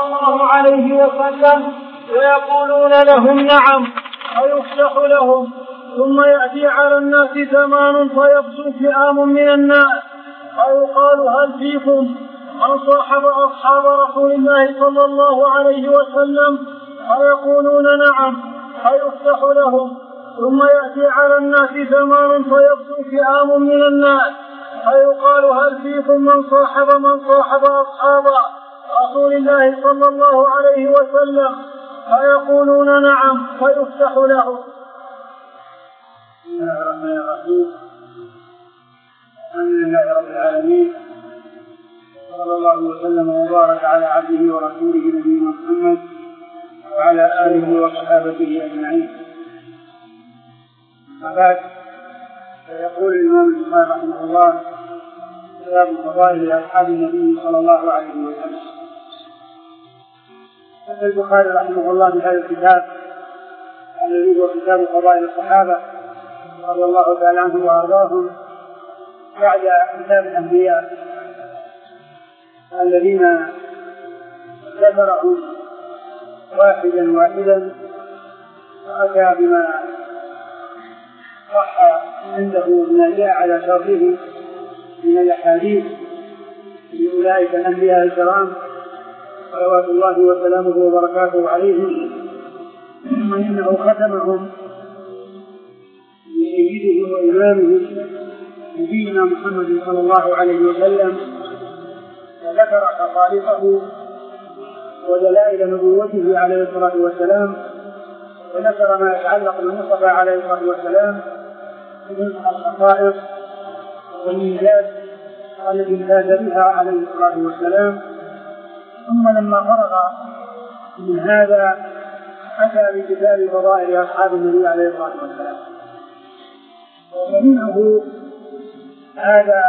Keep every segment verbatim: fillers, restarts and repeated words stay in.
الله عليه وسلم فيقولون لهم نعم فيفتح لهم، ثم يأتي على الناس زمان فيبدو فئام من الناس فيقال هل فيكم من صاحب أصحاب رسول الله صلى الله عليه وسلم؟ فيقولون نعم فيفتح لهم، ثم يأتي على الناس زمان فيبدو فئام من الناس فيقال هل فيكم من صاحب من صاحب أصحاب رسول الله صلى الله عليه وسلم؟ فيقولون نعم فيفتح لهم. بسم الله الرحمن الرحيم. الحمد لله رب العالمين، صلى الله وسلم وبارك على عبده ورسوله نبينا محمد وعلى آله وصحابته أجمعين. وبعد، فيقول الإمام البخاري رحمه الله كتاب فضائل أصحاب النبي صلى الله عليه وسلم. قال البخاري رحمه الله بهذا الكتاب الذي هو كتاب فضائل الصحابة رضي الله تعالى عنهم وأرضاهم بعد كتاب الأنبياء الذين ذكرهم واحدا واحدا وأتى بما صح عنده من جاء على شرطه من الأحاديث لأولئك الأنبياء الكرام صلوات الله وسلامه وبركاته عليهم، ثم إنه ختمهم بسيدهم وإمامهم نبينا محمد صلى الله عليه وسلم، وذكر خصائصه ودلائل نبوته عليه الصلاة والسلام، وذكر ما يتعلق بالمصطفى عليه الصلاة والسلام من الخصائص والميزات التي امتاز بها عليه الصلاة والسلام. ثم لما فرغ من هذا أتى بكتاب فضائل أصحاب النبي عليه الصلاة والسلام، ومنه هذا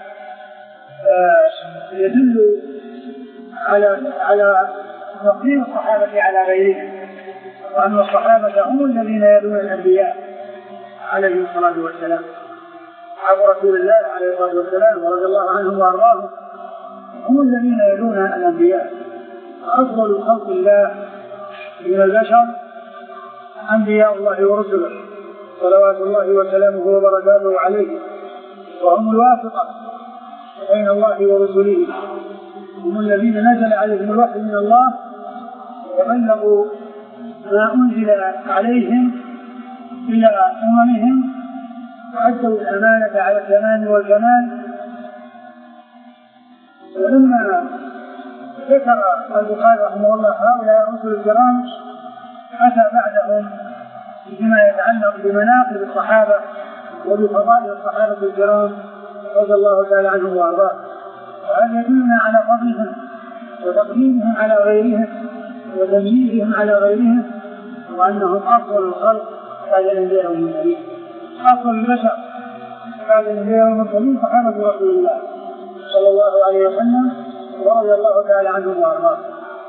يدل على على تقديم الصحابة على غيرهم، وأن الصحابة هم الذين يلون الأنبياء عليه الصلاة والسلام. أصحاب رسول الله عليه الصلاة والسلام ورضي الله عنهم وأرضاهم هم الذين يلون الأنبياء. أفضل خلق الله من البشر أنبياء الله ورسله صلوات الله وسلامه وبركاته عليه، وهم الواسطة بين الله ورسله، هم الذين نزل عليهم الوحي من الله وبلغوا ما أنزل عليهم إلى أممهم وأدوا الأمانة على الزمان والجمال. ولما ذكر البخاري رحمه الله هؤلاء الرسل الكرام أتى بعدهم بما يتعلق بمناقب الصحابة وبفضائل الصحابة الكرام رضي الله تعالى عنهم وأرضاهم، وهذا يدلنا على فضلهم وتقديمهم على غيرهم وتمييزهم على غيرهم، وأنهم أفضل الخلق بعد الأنبياء والمرسلين، أفضل البشر بعد الأنبياء والمرسلين صحابة رسول الله صلى الله عليه وسلم ورضي الله تعالى عنهم وأرضاهم.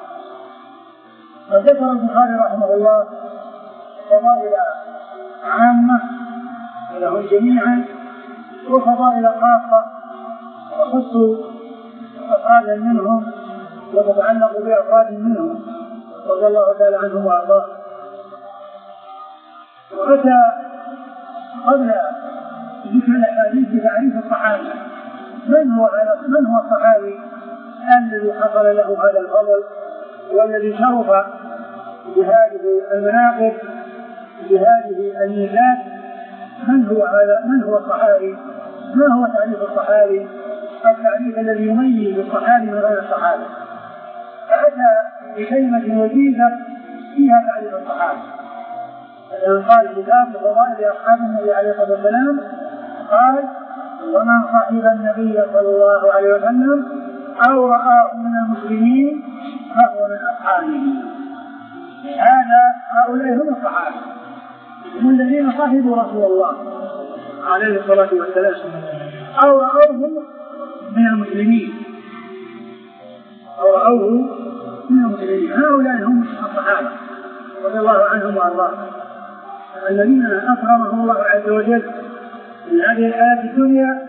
فذكر البخاري رحمه الله فضائل عامة لهم جميعا وفضائل خاصة وخصوا أفرادا منهم وتتعلق بأفراد منهم رضي الله تعالى عنهم وأرضاهم. وأتى قبل ذكر الأحاديث بتعريف الصحابي، من هو من هو الصحابي الذي حصل له هذا الفضل والذي شرف بهذه المناقب بهذه الميزات؟ من هو هذا؟ من هو الصحابي؟ ما هو تعريف الصحابي؟ التعريف الذي يميز الصحابي من غير الصحابي. فأتى بكلمة وجيزة فيها تعريف الصحابي. فلما قال الكتاب بفضائل أصحاب النبي عليه الصلاة والسلام قال: ومن صحب النبي صلى الله عليه وسلم أو رآه من المسلمين فهو من أصحابه. هذا هؤلاء هم الصحابة، هم الذين صحبوا رسول الله عليه الصلاة والسلام أو رآوه من المسلمين أو رآوه من المسلمين. هؤلاء هم الصحابة رضي الله عنهم وأرضاهم، الذين أكرمهم الله عز وجل من هذه الحياة الدنيا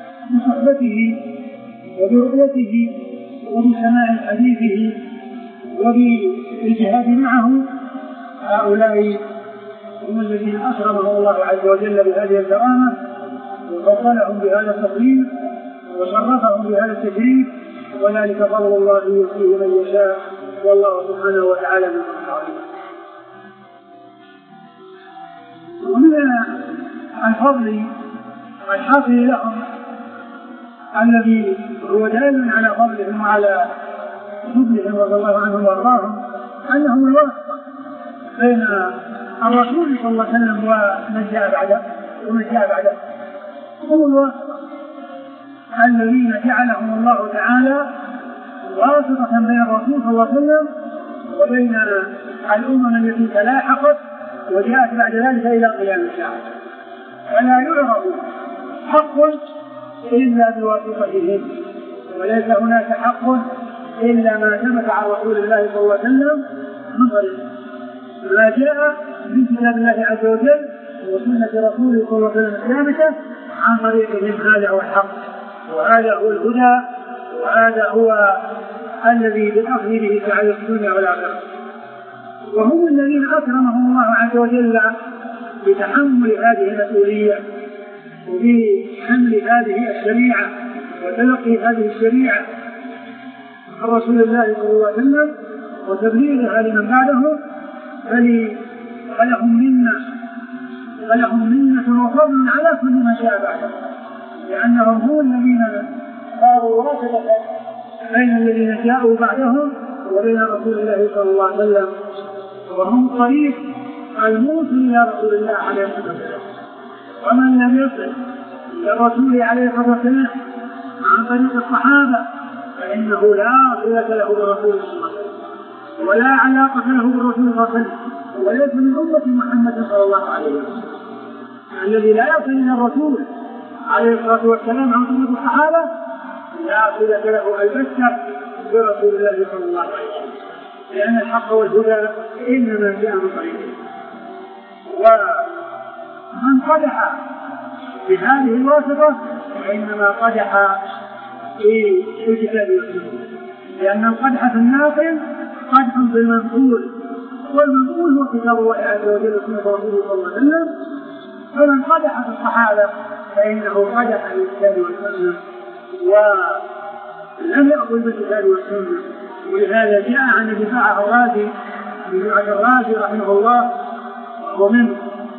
بصحبته وبرؤيته وبسماع حديثه وبالجهاد معه. هؤلاء هم الذين أكرمهم الله عز وجل بهذه الكرامة وفضلهم بهذا التفضيل وشرفهم بهذا التشريف، وذلك فضل الله يؤتيه من يشاء، والله سبحانه وتعالى من العظيم. ومن الفضل الحاصل لهم الذي هو دال على فضلهم وعلى فضلهم رضي الله عنهم وارضاهم انهم الواسطه بين الرسول صلى الله عليه وسلم ومن جاء بعده ومن جاء بعده هم الواسطه الذين جعلهم الله تعالى واسطه بين الرسول صلى الله عليه وسلم وبين الامم التي تلاحقت وجاءت بعد ذلك الى قيام الساعه. فلا يعرف حق إلا بواسطتهم، وليس هناك حق إلا ما ثبت عن رسول الله صلى الله عليه وسلم من طريق ما جاء من كتاب الله عز وجل وسنة رسوله صلى الله عليه وسلم الثابتة عن طريقهم. هذا هو الحق وهذا هو الهدى وهذا هو الذي بالأخذ به سعادة الدنيا والآخرة. وهم الذين أكرمهم الله عز وجل بتحمل هذه المسؤولية وبحمل هذه الشريعة وتلقي هذه الشريعة عن رسول الله صلى الله عليه وسلم وتبليغها لمن بعده. فلهم منة فلهم منة وفضل على كل من جاء بعده، لأنهم هم الذين صاروا واسطة بين الذين جاءوا بعدهم وبين رسول الله صلى الله عليه وسلم، وهم الطريق الموصل إلى رسول الله عليه الصلاة والسلام. ومن لم يصل إلى الرسول عليه الصلاة والسلام عن طريق الصحابة فإنه لا صلة له برسول الله ولا علاقة له بالرسول صلى الله عليه وسلم، وليس من أمة محمد صلى الله عليه وسلم. الذي لا يصل إلى الرسول عليه الصلاة والسلام عن طريق الصحابة لا صلة له البتة برسول الله صلى الله عليه وسلم، لأن الحق والهدى إنما جاء من طريقه. ومن قدح بهذه الواسطة فإنما قدح في الكتاب والسنة، لأن القدح في الناقل قدح بالمنقول، والمنقول هو كتاب الله عز وجل وسنة رسوله صلى الله عليه وسلم. فمن قدح في الصحابة فإنه قدح بالكتاب والسنة ولم يأخذ بالكتاب والسنة. ولهذا جاء عن دفاع الرازي دفاع الرازي رحمه الله ومن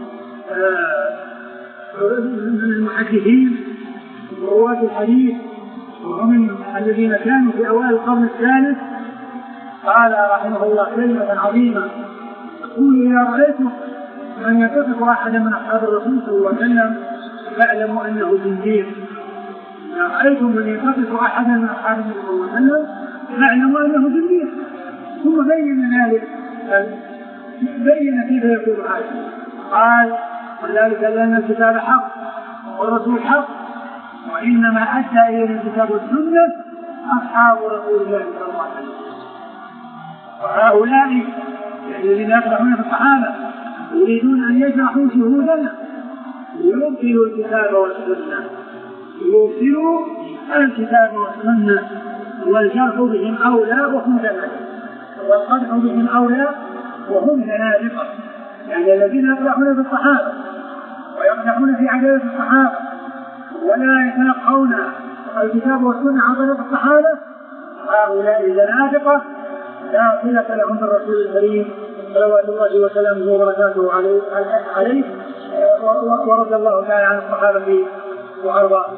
من المحدثين ورواة الحديث ومن الذين كانوا في أوائل القرن الثالث، قال رحمه الله كلمة عظيمة يقول: إذا رأيتم من يتصف أحدا من أصحاب الرسول صلى الله عليه وسلم فاعلموا أنه زنديق. إذا رأيتم من يتصف أحدا من أصحاب الرسول صلى الله عليه وسلم فاعلموا أنه زنديق. ثم بين ذلك بين كيف يكون هذا، قال: وذلك لأن الكتاب حق والرسول حق، وإنما أدى إلى الكتاب والسنة أصحاب رسول الله صلى الله عليه وسلم. وهؤلاء الذين يقرحون في الصحابة يريدون أن يجرحوا شهودنا يبطلوا الكتاب والسنة يبطلوا الكتاب والسنة، والجرح بهم أولى وهم زنادقة، والقدح بهم أولى وهم زنادقة. يعني الذين يقرحون في الصحابة ويقرحون في عدالة الصحابة ولا يتلقون الكتاب والسنة عن طريق الصحابة هؤلاء زنادقة لا صلة لهم بالرسول الكريم صلوات الله وسلامه وبركاته عليه، ورضي الله تعالى عن الصحابة وأرضاهم.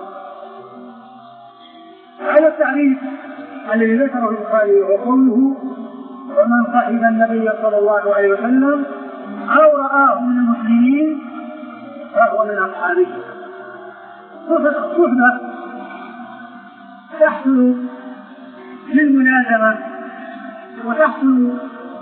هذا التعريف الذي ذكره البخاري وقوله: ومن صحب النبي صلى الله عليه وسلم أو رآه من المسلمين فهو من أصحابه. صحبة تحصل للملازمة وتحصل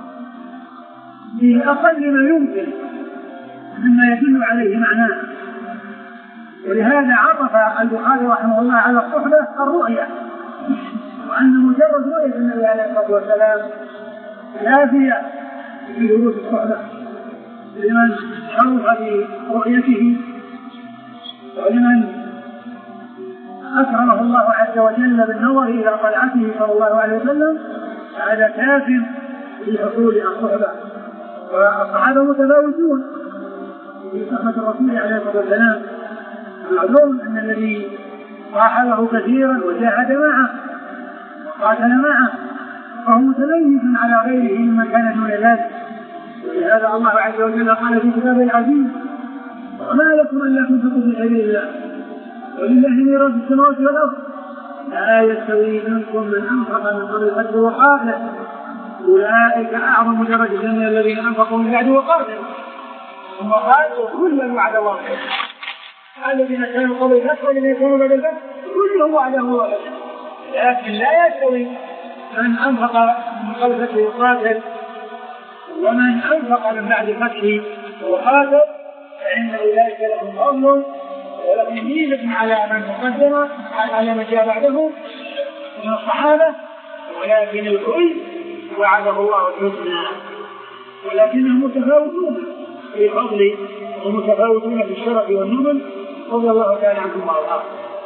بأقل ما يمكن مما يدل عليه معناه. ولهذا عرف البخاري رحمه الله على الصحبة الرؤية، وأن مجرد رؤية النبي عليه الصلاة والسلام كافية في دروس الصحبة لمن شرف برؤيته ولمن أكرمه الله عز وجل بالنظر إلى طلعته صلى الله عليه وسلم هذا كاف في حصول الصحبة. والصحابة متفاوتون في صحبة الرسول عليه الصلاة والسلام. معلوم أن الذي صاحبه كثيرا وجاهد معه وقاتل معه فهو متميز على غيره ممن كان دون ذلك. ولهذا الله عز وجل قال في كتابه العزيز: وما لكم ألا تنفقوا في سبيل الله ولله ميراث السماوات والأرض لا يستوي منكم من أنفق من قبل الفتح وقاتل أولئك أعظم درجة من الذين أنفقوا من بعد وقاتلوا ثم قاتلوا كلا وعد الله الذين كانوا قبل الفتح والذين كانوا بعد الفتح كلهم وعده الله، لكن لا يستوي من أنفق من قبل الفتح وقاتل ومن أنفق من بعد الفتح وقاتل، فإن أولئك لهم فضل ولكن ميزة على من تقدم على من جاء بعده من الصحابة، ولكن الكل وعده الله الحسنى، ولكنهم متفاوتون في الفضل ومتفاوتون في الشرف والنبل رضي الله تعالى عنهم وارضاهم.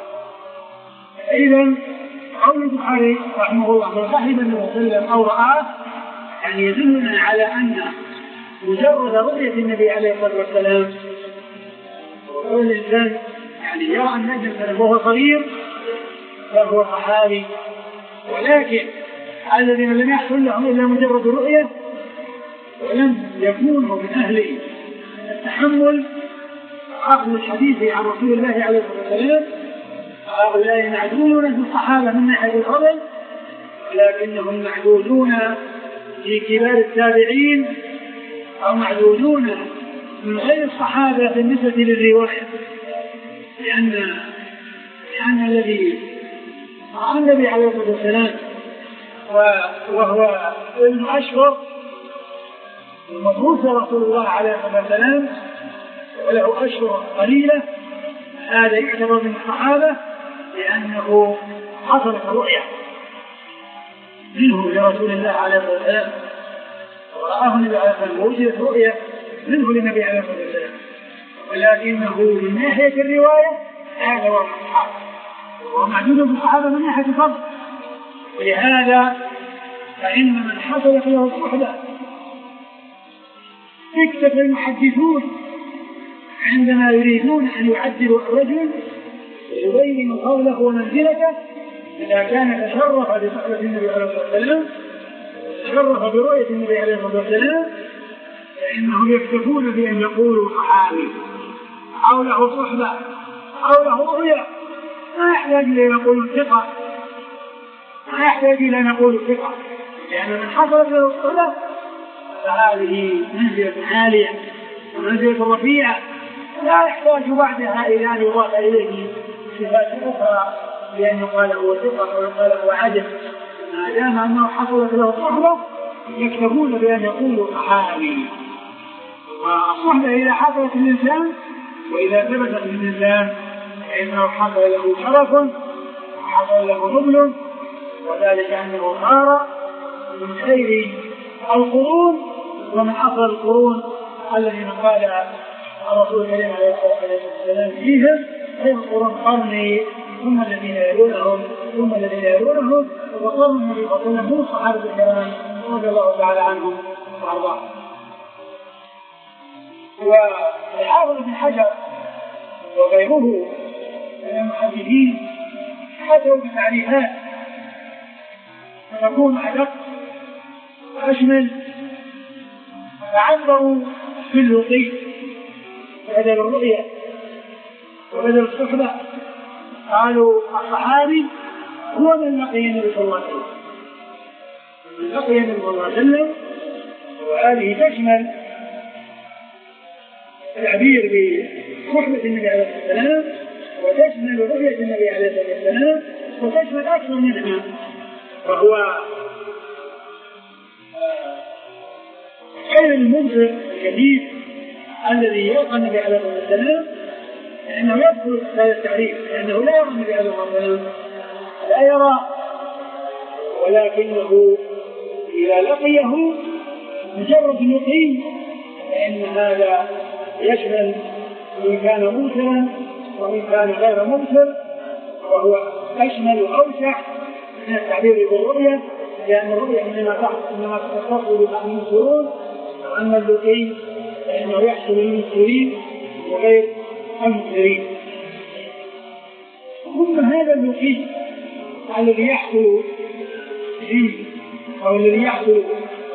إذن قول البخاري رحمه الله: من صاحب النبي صلى الله عليه وسلم أو رآه، يعني يدلنا على أن مجرد رؤية النبي عليه الصلاة والسلام وقول الإنسان يعني يرى النبي وهو صغير فهو صحابي، ولكن الذين لم يحصل لهم إلا مجرد رؤية ولم يكونوا من أهل التحمل أخذ الحديث عن رسول الله عليه الصلاة والسلام، هؤلاء معدودون في الصحابة من ناحية الفضل، ولكنهم معدودون في كبار التابعين أو معدودون من غير الصحابة بالنسبة للرواية، لأن لأن الذي رأى النبي عليه الصلاة والسلام وهو ابن أشهر المبعوث رسول الله عليه الصلاة والسلام وله أشهر قليلة، هذا يعتبر من الصحابة لأنه حصلت رؤية منه لرسول الله عليه الصلاة والسلام، ورآه النبي عليه الصلاة والسلام ووجدت رؤية منه للنبي عليه الصلاة والسلام، ولكنه من ناحية الرواية هذا هو الصحابة ومعدود بالصحابة من ناحية الفضل. ولهذا فإن من حصلت له الصحبة اكتفى المحدثون عندما يريدون أن يعدلوا الرجل ويبينوا فضله ومنزلته إذا كان تشرف بصحبة النبي عليه الصلاة والسلام تشرف برؤية النبي عليه الصلاة والسلام، فإنهم يكتفون بأن يقولوا صحابي أو له صحبة أو له رؤية، ما يحتاج إلى أن يقولوا ثقة، ما يحتاج إلى أن يقولوا ثقة، لأن من حصلت له الصحبة فهذه منزلة عالية ومنزلة رفيعة لا يحتاج بعدها إلى أن يضاف إليه صفات أخرى بأن يقال هو ثقة أو يقال هو عدل، ما دام أنه حصلت له الصحبة يكتفون بأن يقولوا صحابي. والصحبة إذا حصلت للإنسان وإذا ثبتت للإنسان فإنه حصل له شرف وحصل له نبل، وذلك أنه صار من خير القرون ومن أفضل القرون الذين قال الرسول الكريم عليه الصلاة والسلام فيهم: خير القرون قرني ثم الذين يلونهم ثم الذين يلونهم وقرن النبي صلى الله عليه وسلم هم الصحابة الكرام رضي الله تعالى عنهم وأرضاهم. والحافظ بن حجر وغيره من المحدثين حتوا بتعريفات فتكون أدق وأشمل، فعبروا باللطيف بدل الرؤية وبدل الصحبة، قالوا الصحابي هو من لقي النبي صلى الله عليه وسلم، من لقي النبي صلى الله عليه وسلم، وهذه تشمل التعبير بصحبة النبي عليه الصلاة والسلام وتشمل رؤية النبي عليه الصلاة والسلام وتشمل أكثر منها، وهو خير المنصر الجديد الذي يلقى النبي عليه الصلاة والسلام، لأنه يدخل هذا التعريف، لأنه لا يرى النبي عليه الصلاة والسلام، لا يرى، ولكنه إذا لقيه مجرد يقيم فإن هذا يشمل من كان موسرا ومن كان غير موسر، وهو أشمل وأوسع من التعبير بالرؤية لأن الرؤية إنما تحصل إنما تحصل للمنصورون، وأما اللقي فإنه يحصل للمنصورين وغير المنصورين. ثم هذا اللقي الذي يحصل فيه أو الذي يحصل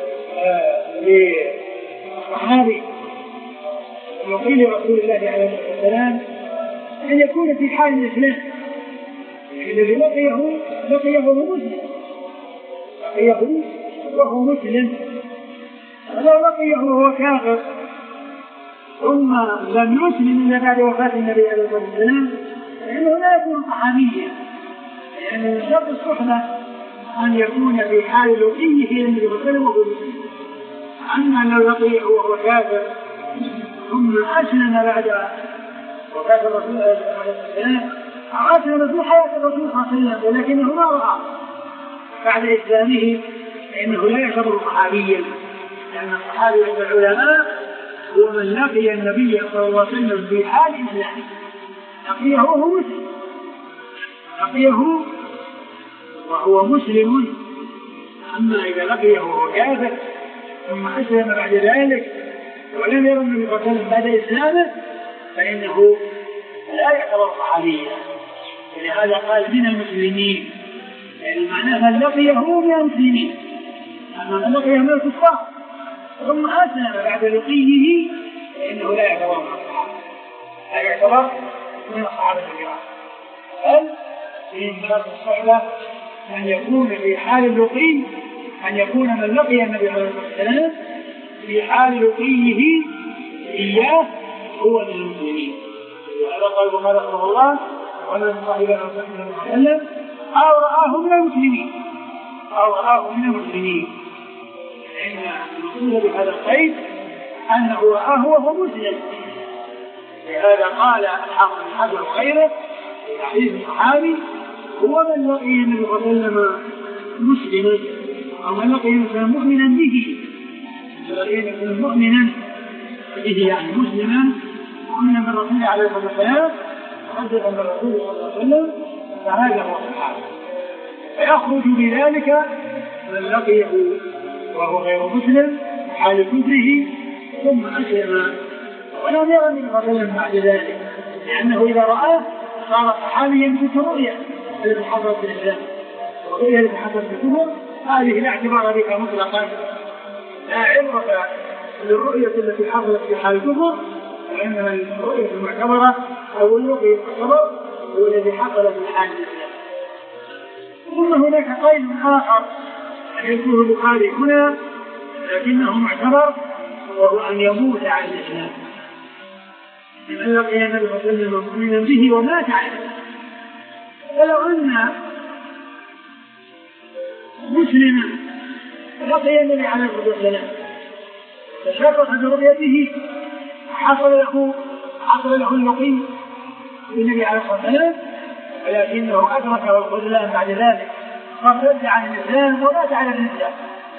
للصحابي اللقي لرسول الله عليه الصلاة والسلام أن يكون في حال الإسلام، الذي لقيه لقيه وهو مسلم، لقيه وهو مسلم، ولو لقيه وهو كافر ثم لم يسلم إلا بعد وفاة النبي عليه الصلاة والسلام فإنه لا يكون صحابيا، لأن يعني من شرط الصحبة أن يكون في حال لقيه في النبي صلى الله عليه وسلم وهو مسلم. أما لو لقيه وهو كافر ثم أسلم بعد وفاة الرسول عليه السلام أو أسلم في حياة الرسول صلى الله عليه وسلم ولكنه ما رأى بعد إسلامه فإنه لا يعتبر صحابيا، لأن الصحابي عند العلماء هو من لقي النبي صلى الله عليه وسلم في حال إسلامه، لقيه وهو مسلم، لقيه وهو مسلم. أما إذا لقيه وهو كافر ثم أسلم بعد ذلك ولم يرى النبي صلى الله عليه وسلم بعد إسلامه فإنه لا يعتبر صحابيا، ولهذا قال من المسلمين، يعني معناه من لقيه من المسلمين، أما من لقيه من الكفار ثم أسلم بعد لقيه فإنه لا يعتبر من الصحابة، لا يعتبر من الصحابة الكرام. بل من شرط الصحبة أن يكون في حال اللقي أن يكون من لقي النبي عليه الصلاة والسلام في حال لقيه إياه هو من المسلمين. وهذا قال البخاري رحمه الله ومن صاحب النبي صلى الله عليه وسلم أو رآه من المسلمين أو رآه من المسلمين، فإن المقصود بهذا القيد أنه رآه وهو مسلم. لهذا قال الحافظ بن حجر وغيره في حديث الصحابي هو من لقي النبي صلى الله عليه وسلم مسلما أو من لقي مثلا مؤمنا به، لقي مثلا مؤمنا به يعني مسلما مؤمنا بالرسول عليه الصلاة والسلام مصدقا بالرسول صلى الله عليه وسلم، فهذا هو الصحابي. فيخرج بذلك من لقيه وهو غير مسلم حال كفره ثم أسلم ولم يرى النبي صلى الله عليه وسلم بعد ذلك، لأنه إذا رآه صار صحابيا بالرؤيا التي حصلت في الإسلام. الرؤيا التي حصلت في الكفر هذه لا اعتبار بها مطلقا، لا عبرة للرؤية التي حصلت في حال الكفر، لأنها الرؤية المعتبرة أو الرؤية المعتبر هو الذي حصل في حال الإسلام. ثم هناك قيد آخر يذكره البخاري هنا لكنه معتبر وهو أن يموت على الإسلام، لمن لقي النبي صلى الله عليه وسلم مؤمنا به ومات على الإسلام. فلو أن مسلما لقي النبي عليه الصلاة والسلام تشرف برؤيته حصل له حصل له اللقي بالنبي عليه الصلاة والسلام ولكنه أدركه الخذلان بعد ذلك فارتد عن الإسلام ومات على الإسلام،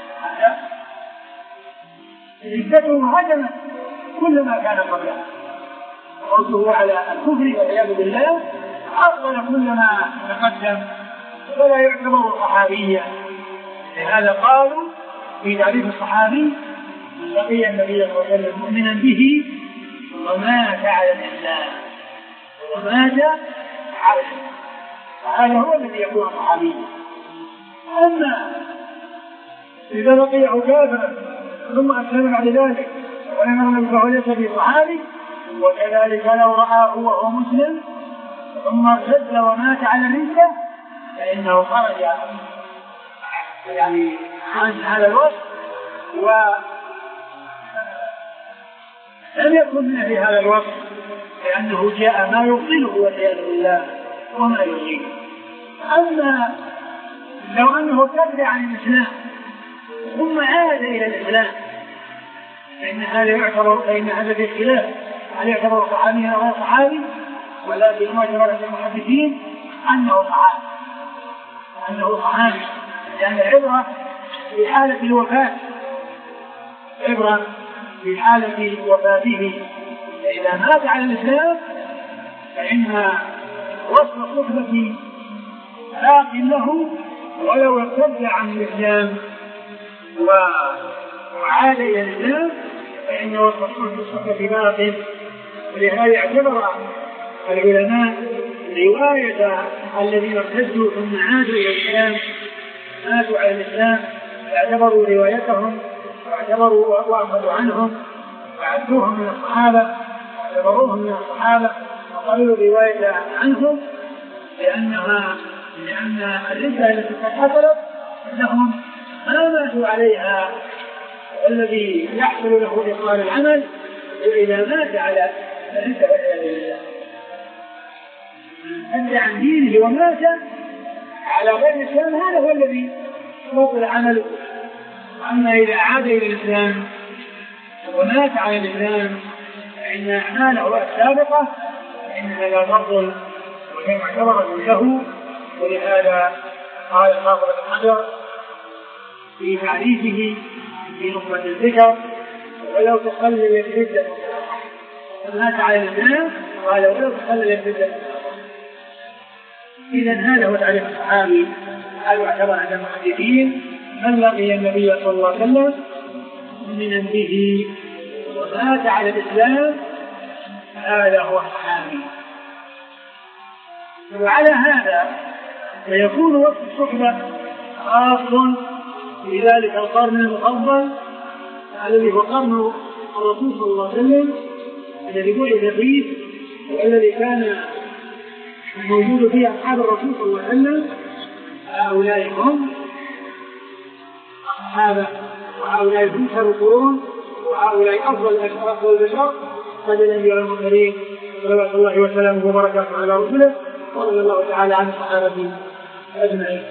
ردته هدمت كل ما كان قبله وردته على الكفر والعياذ بالله أفضل كل ما تقدم فلا يعتبر صحابيا. لهذا قالوا في تعريف الصحابي من لقي النبي صلى الله عليه وسلم مؤمنا به ومات على الإسلام ومات على الإسلام، فهذا هو الذي يكون صحابيا. أما إذا لقيه كافرا ثم أسلم بعد ذلك ولم يرى فهو ليس بصحابي، وكذلك لو رآه وهو مسلم ثم ارتد ومات على الردة فإنه خرج يعني عن هذا الوصف ولم يكن منه في هذا الوصف، لأنه جاء ما يبطله والعياذ بالله وما يغيره. أما لو أنه ارتد عن الإسلام ثم عاد إلى الإسلام فإن هذا يعتبر فإن هذا في خلاف هل يعتبر صحابي أو غير صحابي، ولكن معتبر المحدثين أنه صحابي أنه صحابي لأن العبرة في حالة الوفاة عبرة في حالة وفاته، إذا مات على الإسلام فإن وصف الصحبة باق له ولو ارتد عن الإسلام وعاد إلى الإسلام فإنه الرسول في باطل. ولهذا اعتبر العلماء رواية الذين ارتدوا ثم عادوا إلى الإسلام ماتوا على الإسلام، اعتبروا روايتهم واعتبروا وأخذوا عنهم وعدوهم من الصحابة واعتبروهم من الصحابة وقالوا الرواية عنهم لأنها لأن الردة التي قد حصلت لهم ما ماتوا عليها، والذي يحصل له إقرار العمل وإذا مات على الردة والعياذ بالله أنت عن دينه ومات على غير الإسلام هذا هو الذي يبطل عمله. أما إذا عاد إلى الإسلام ومات على الإسلام فإن أعماله السابقة فإنها لا تبطل وهي معتبرة له. ولهذا قال الحافظ بن حجر في تعريفه في نخبة الذكر ولو تخلل الردة ومات على الإسلام قال ولو تخلل الردة. إذا هذا هو تعريف الصحابي. هذا يعتبر عند المحدثين من لقي النبي صلى الله عليه وسلم مؤمنا به ومات على الإسلام هذا هو الصحابي. وعلى هذا فيكون وقت الصحبة خاص بذلك القرن المفضل الذي هو قرن الرسول صلى الله عليه وسلم الذي بعث فيه والذي كان موجود فيه أصحاب الرسول صلى الله عليه وسلم. هؤلاء هم أصحابه وهؤلاء هم خير القرون وهؤلاء أفضل أفضل البشر قد الأنبياء والمرسلين صلوات الله وسلامه وبركاته على رسوله ورضي الله تعالى عن الصحابة أجمعين.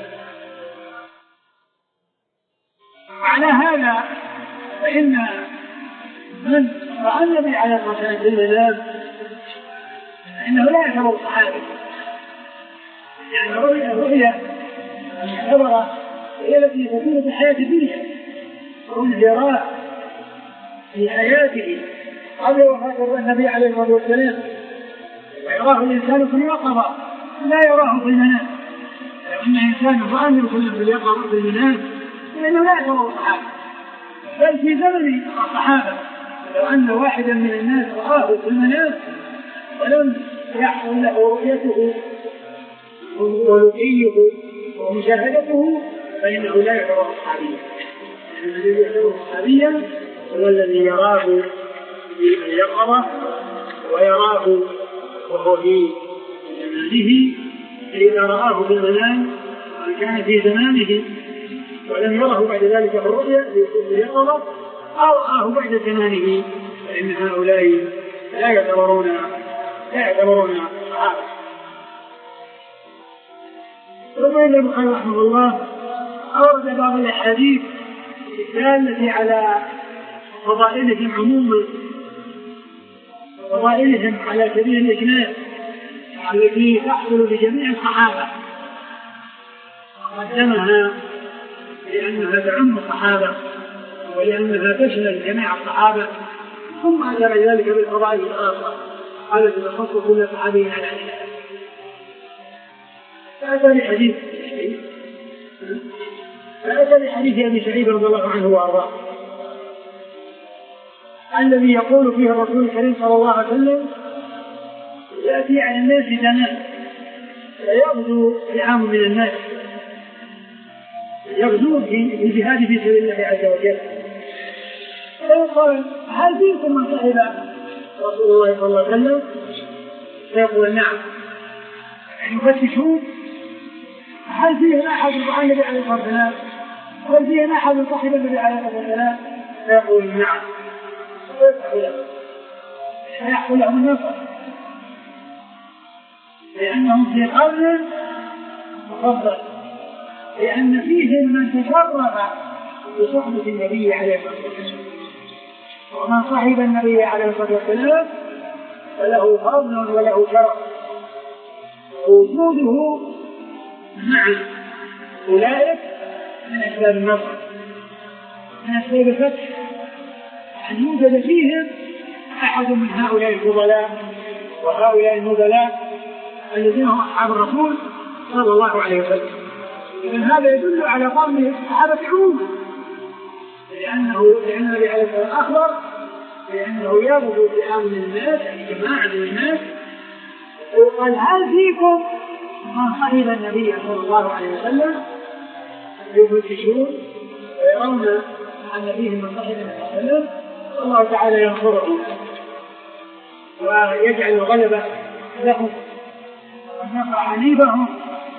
على هذا فإن من رأى النبي عليه الصلاة والسلام في المنام فإنه لا يعتبر صحابي، يعني الرؤيا الرؤيا المعتبرة هي التي تكون في حياة الدنيا والجراء في حياته قبل وفاة النبي عليه الصلاة والسلام ويراه الإنسان في اليقظة لا يراه في المنام. لو أن إنسان رأى النبي في اليقظة في المنام فإنه لا يعتبر صحابي. بل في زمن الصحابة لو أن واحدا من الناس رآه في المنام ولم يحصل له رؤيته ولقيه ومشاهدته فإنه لا يعتبر صحابيا. الذي يعتبر صحابيا هو الذي يراه في اليقظة ويراه وهو في زمانه. فإذا رآه في المنام وكان في زمانه ولم يره بعد ذلك في الرؤيا في اليقظة أو رآه بعد زمانه فإن هؤلاء لا يعتبرون لا يعتبرون صحابة. ثم إن البخاري رحمه الله أورد بعض الأحاديث الدالة على فضائلهم عموما فضائلهم على سبيل الإجمال التي تحصل لجميع الصحابة قدمها لأنها تعم الصحابة ولأنها تشمل جميع الصحابة ثم أجر ذلك بالفضائل الآخرة التي تخص كل صحابي على حديث. فأتى بحديث فأتى بحديث أبي سعيد رضي الله عنه وأرضاه الذي يقول فيه الرسول الكريم صلى الله عليه وسلم يأتي على الناس زمان فيغزو فئام من الناس يغزو في الجهاد في سبيل الله عز وجل فيقول هل فيكم من صحب رسول الله صلى الله عليه وسلم؟ فيقول نعم. يفتشون هل فيه أحد عن النبي عليه الصلاة والسلام؟ هل فيه أحد صحب النبي عليه الصلاة والسلام؟ فيقول نعم. فيحصل لهم النصر لأنهم في قرن مفضل لأن فيهم من تشرف بصحبة النبي عليه الصلاة والسلام ومن صحب النبي عليه الصلاة والسلام فله فضل وله شرف وجوده مع أولئك من أسباب النصر من أسباب الفتح أن يوجد فيهم أحد من هؤلاء الفضلاء وهؤلاء النبلاء الذين هم أصحاب الرسول صلى الله عليه وسلم إذن هذا يدل على فضل الصحابة عموما، لأنه لأن النبي عليه الصلاة والسلام أخبر بأنه يغدو في أمر الناس جماعة من الناس وقال هل فيكم من صحب النبي صلى الله عليه وسلم يفتشون ويرون أن فيهم من صحب النبي صلى الله عليه وسلم الله تعالى ينصرهم ويجعل الغلبة لهم ونقع عنيبهم.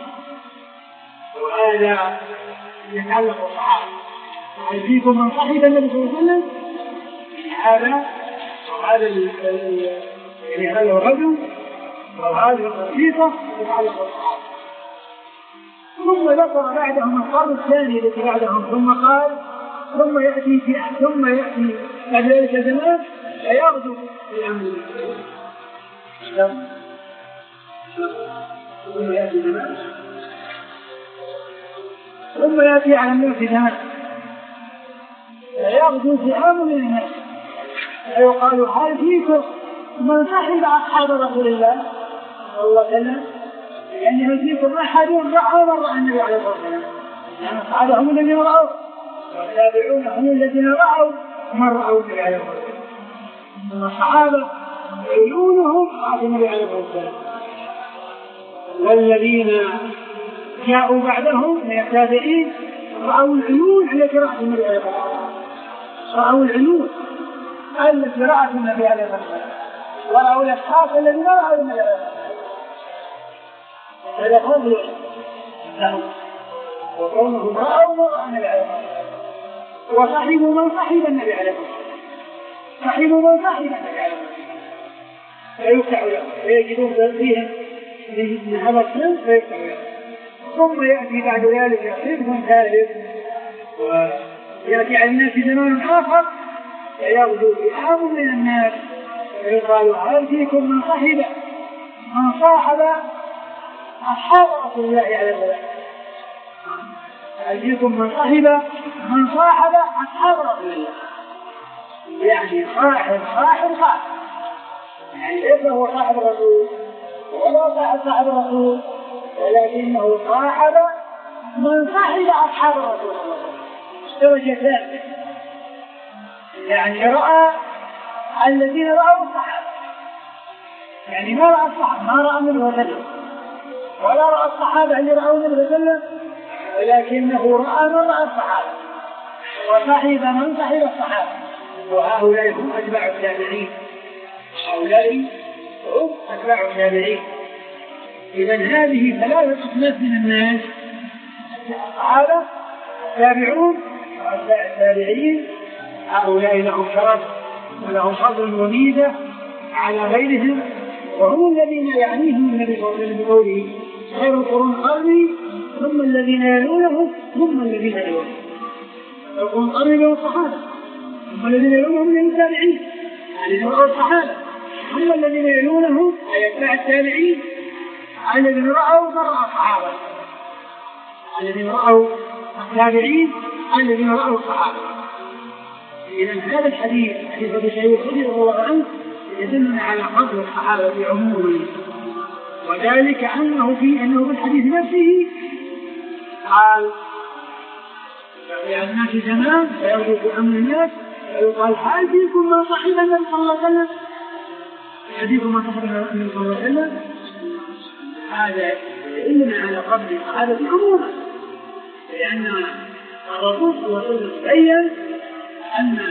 وهذا يتعلق بالصحابة. هل فيكم من صحب النبي صلى الله عليه وسلم؟ هذا وهذا يعني هذا الرجل وهذه القصيصة يتعلق بالصحابة. ثم ذكر بعدهم القرن الثاني الذي بعدهم ثم قال ثم يأتي في ثم يأتي بعد ذلك زمان فيغدو في أمر الله. ثم يأتي زمان ثم يأتي على الناس زمان فيغدو في أمر الناس فيقال هل فيكم من صحب أصحاب رسول الله صلى الله عليه وسلم؟ يعني هل فيكم أحد رأى من رأى النبي عليه الصلاة والسلام؟ لأن الصحابة هم الذين رأوا والتابعون هم الذين رأوا من رأوا النبي عليه الصلاة والسلام. الصحابة عيونهم رأوا النبي عليه الصلاة والسلام، والذين جاءوا بعدهم من التابعين رأوا العيون التي رأت النبي عليه الصلاة والسلام، رأوا العيون التي رأت النبي عليه الصلاة والسلام، ورأوا الأشخاص الذين رأوا النبي عليه الصلاة والسلام. هذا فضل لهم وكونهم رأوا ما رأى النبي عليه الصلاة والسلام، وصحبوا من صحب النبي عليه الصلاة والسلام، صحبوا من صحب النبي عليه الصلاة والسلام فيفتح لهم ويجدون فيهم من هذا السن فيفتح لهم. ثم يأتي بعد ذلك صدق ثالث ويأتي على الناس زمان آخر فيغدو فئام من الناس فيقال هل فيكم من صحب من صاحب أصحاب رسول الله عليه الصلاة والسلام؟ هل فيكم من صحب من صاحب أصحاب رسول الله؟ يعني صاحب صاحب صاحب يعني ليس هو صاحب الرسول ولا صاحب صاحب الرسول ولكنه صاحب من صاحب أصحاب الرسول درجة ثالثة، يعني رأى الذين رأوا الصحابة، يعني ما رأى الصحابة ما رأى النبي صلى الله عليه وسلم ولا رأى الصحابة اللي رأوا النبي صلى الله عليه وسلم، ولكنه رأى من رأى الصحابة وصحب من صحب الصحابة، وهؤلاء هم أتباع التابعين، هؤلاء هم أتباع التابعين. إذن هذه ثلاثة أصناف من الناس: الصحابة، التابعون، وأتباع التابعين. هؤلاء لهم شرف ولهم فضل وميزة على غيرهم، وهم الذين يعنيهم النبي صلى الله عليه وسلم بقوله خير القرون قرني ثم الذين يلونهم ثم الذين يلونهم. القرون قرني لهم الصحابة، ثم الذين يلونهم من التابعين الذين رأوا الصحابة، ثم الذين يلونهم أي أتباع التابعين الذين رأوا رأوا الصحابة، الذين رأوا التابعين الذين رأوا الصحابة. إذن هذا الحديث حديث أبي سعيد رضي الله عنه يدلنا على فضل الصحابة عموما، وذلك أنه في أنه في الحديث نفسه قال في الناس زمان فيغدو في أمر الناس فيقال هل فيكم من صحب النبي صلى الله عليه وسلم؟ حديثكم من صحب النبي صلى الله عليه وسلم. هذا يدلنا على فضل الصحابة عموما، لأن الرسول صلى الله عليه وسلم بين أن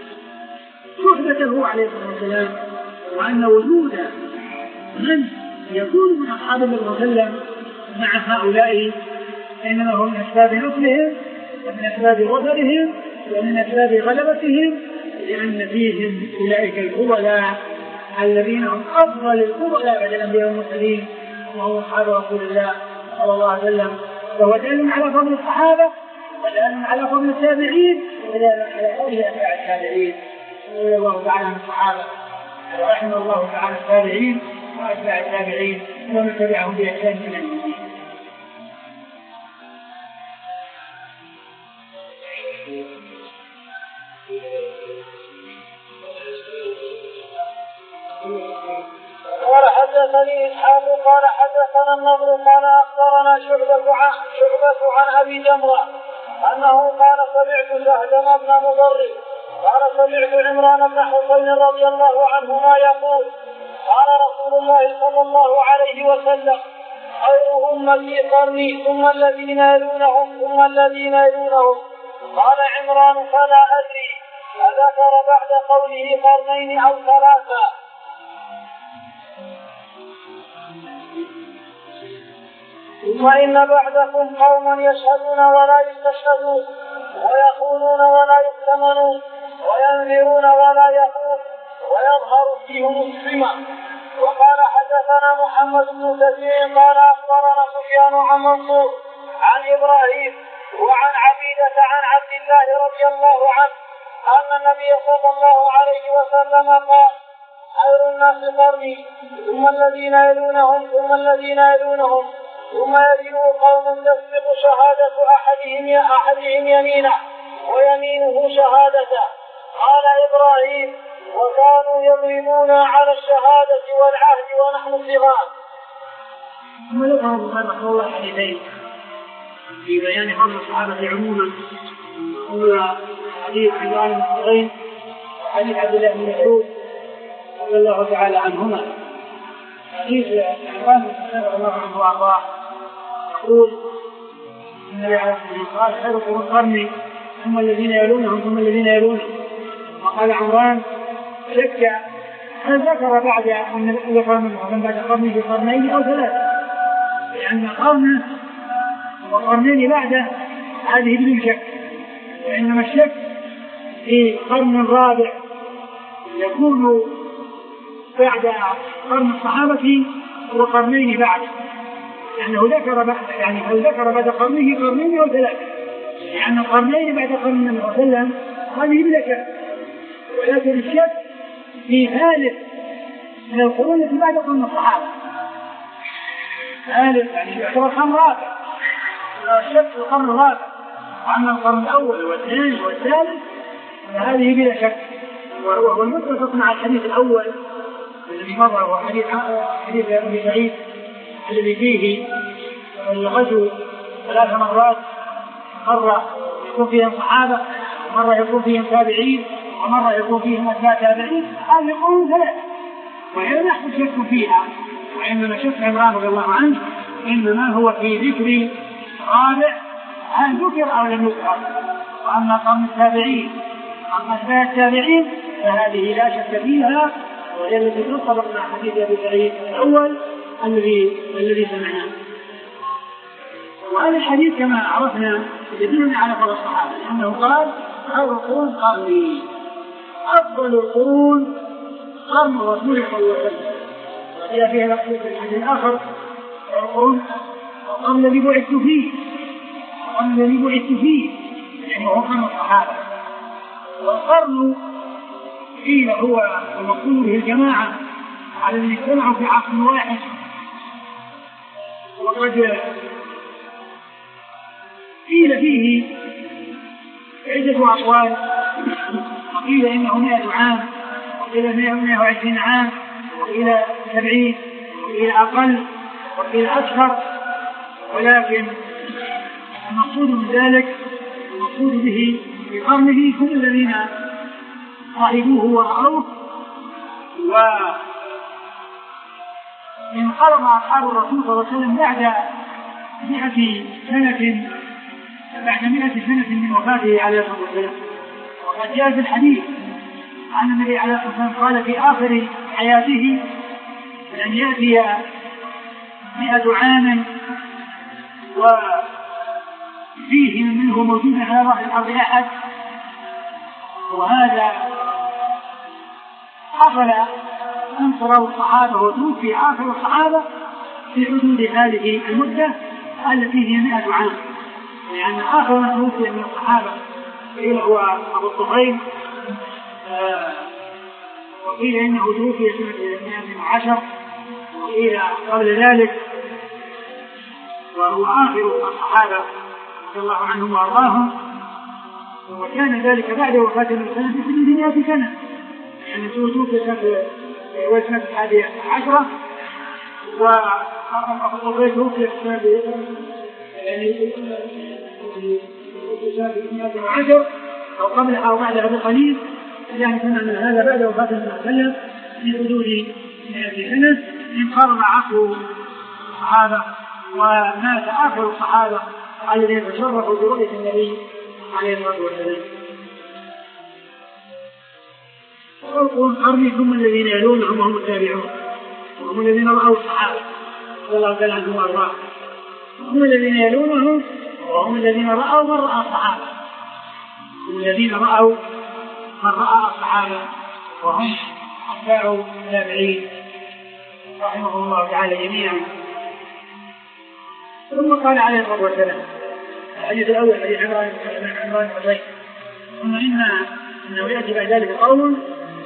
صحبته عليه الصلاة والسلام وأن وجود من يكون من أصحاب النبي صلى الله عليه وسلم مع هؤلاء إنما هو من أسباب نصرهم ومن أسباب ظفرهم ومن أسباب غلبتهم، لأن فيهم أولئك الفضلاء الذين هم أفضل الفضلاء بعد الأنبياء والمرسلين وهم أصحاب رسول الله صلى الله عليه وسلم. فهو دليل على فضل الصحابة ودليل على فضل التابعين ودليل على فضل أتباع التابعين. رضي الله تعالى عن الصحابة ورحم الله تعالى التابعين وأتباع التابعين ومن تبعهم بإحسان إلى يوم الدين. قال حدثني إسحاق قال حدثنا النضر قال أخبرنا شعبة شعبة عن أبي جمرة أنه قال سمعت سهل بن مضرب قال سمعت عمران بن حسين رضي الله عنهما يقول قال رسول الله صلى الله عليه وسلم خير أمتي قرني ثم الذين يلونهم ثم الذين يلونهم. قال عمران فلا أدري أذكر بعد قوله قرنين أو ثلاثة. ثم إن بعدكم قوما يشهدون ولا يستشهدون ويخونون ولا يؤتمنون وينذرون ولا يقول ويظهر فيهم السمة. وقال حدثنا محمد بن كثير قال أخبرنا سفيان عن منصور عن إبراهيم وعن عبيدة عن عبد الله رضي الله عنه أن النبي صلى الله عليه وسلم قال خير الناس قرني ثم الذين يلونهم ثم الذين يلونهم ثم يجيء قوم تسبق شهادة أحدهم أحدهم يمينه ويمينه شهادته. قال إبراهيم وكانوا يضربون على الشهادة والعهد ونحن صغار. ثم ذكر البخاري رحمه الله حديثين في بيان فضل الصحابة عموما. هو حديث عمران بن حسين وحديث عبد الله بن مسعود رضي الله تعالى عنهما. حديث عمران بن حسين رضي الله عنه وارضاه يقول النبي عليه الصلاة والسلام قال خير قرني ثم الذين يلونهم ثم الذين يلونهم. وقال عمران شك هل ذكر بعد أن ذكر من بعد قرنه في قرنين أو ثلاثة، لأن قرنه وقرنين بعده هذه بدون شك، وإنما الشك في قرن الرابع يكون بعد قرن الصحابة وقرنين بعد، لأنه ذكر بعد يعني هل ذكر بعد قرنه قرنين أو ثلاثة، لأن القرنين بعد قرن النبي صلى الله عليه وسلم هذه بلا شك، ولكن الشك في ثالث من القرون التي بعد قرن الصحابة، ثالث يعني يعتبر قرن رابع، الشك في القرن الرابع، وأما القرن الأول والثاني والثالث فهذه بلا شك. وهو المتفق مع الحديث الأول الذي مضى هو حديث حديث أبي سعيد الذي فيه الغزو ثلاث مرات، مرة يكون فيهم صحابة ومرة يكون فيهم تابعين ومرة يكون فيهم أتباع تابعين، هذه يقولون ثلاث، وهي نحن شك فيها. وإنما شك عمران رضي الله عنه إنما هو في ذكر رابع هل ذكر أو لم يذكر. وأما قوم التابعين أما أتباع التابعين فهذه لا شك فيها، وهي التي تنطبق مع حديث أبي سعيد الأول الذي الذي سمعناه. وهذا الحديث كما عرفنا يدلنا على فضل الصحابة، لأنه قال خير القرون قرني، أفضل القرون قرن رسول الله صلى الله عليه وسلم. وقيل فيها في الحديث الآخر القرون القرن الذي بعثت فيه، القرن الذي بعثت فيه يعني هو قرن الصحابة. والقرن قيل هو المقصود به الجماعة على الذي اجتمعوا في عصر واحد. وقد قيل فيه عدة أقوال، وقيل إنه مئة عام، وقيل مئة وعشرين عام، وقيل سبعين، وقيل أقل، وقيل أكثر. ولكن المقصود من ذلك المقصود به في قرنه كل الذين صاحبوه ورأوه. وانقرض أصحاب الرسول صلى الله عليه وسلم بعد مئة سنة بعد مئة سنة من وفاته عليه الصلاة والسلام. وقد جاء في الحديث عن النبي عليه الصلاة والسلام قال في آخر حياته لن يأتي مئة عام وفيه منه موجود على ظهر الأرض أحد. وهذا حصل انصروا الصحابة وتوفي آخر الصحابة في حدود هذه المدة التي هي مئة عام، لأن آخر من توفي من الصحابة قيل هو أبو الطفيل، وقيل إنه توفي سنة مئة وعشر، وقيل قبل ذلك، وهو آخر الصحابة رضي الله عنهم وأرضاهم. وكان ذلك بعد وفاة النبي صلى الله عليه وسلم بمئة سنة، يعني توفي سنة الحادية عشرة، وأبو الطفيل توفي سنة يعني عشر أو قبلها أو بعدها بقليل، يعني كان أن هذا بعد وفاة النبي صلى الله عليه وسلم في حدود مئة سنة انقرض عقل الصحابة ومات آخر الصحابة الذين تشرفوا برؤية النبي عليه الصلاة والسلام. وقل قرني ثم الذين يلونهم وهم التابعون وهم الذين رأوا الصحابة رضي الله تعالى عنهم وأرضاهم، هم الذين يلونهم وهم الذين رأوا من رأى الصحابة، هم الذين رأوا من رأى الصحابة وهم أتباع التابعين رحمه الله تعالى جميعا. ثم قال عليه الصلاة والسلام الحديث الأول حديث عمران بن حصين ثم إن إنه يأتي بعد ذلك قوم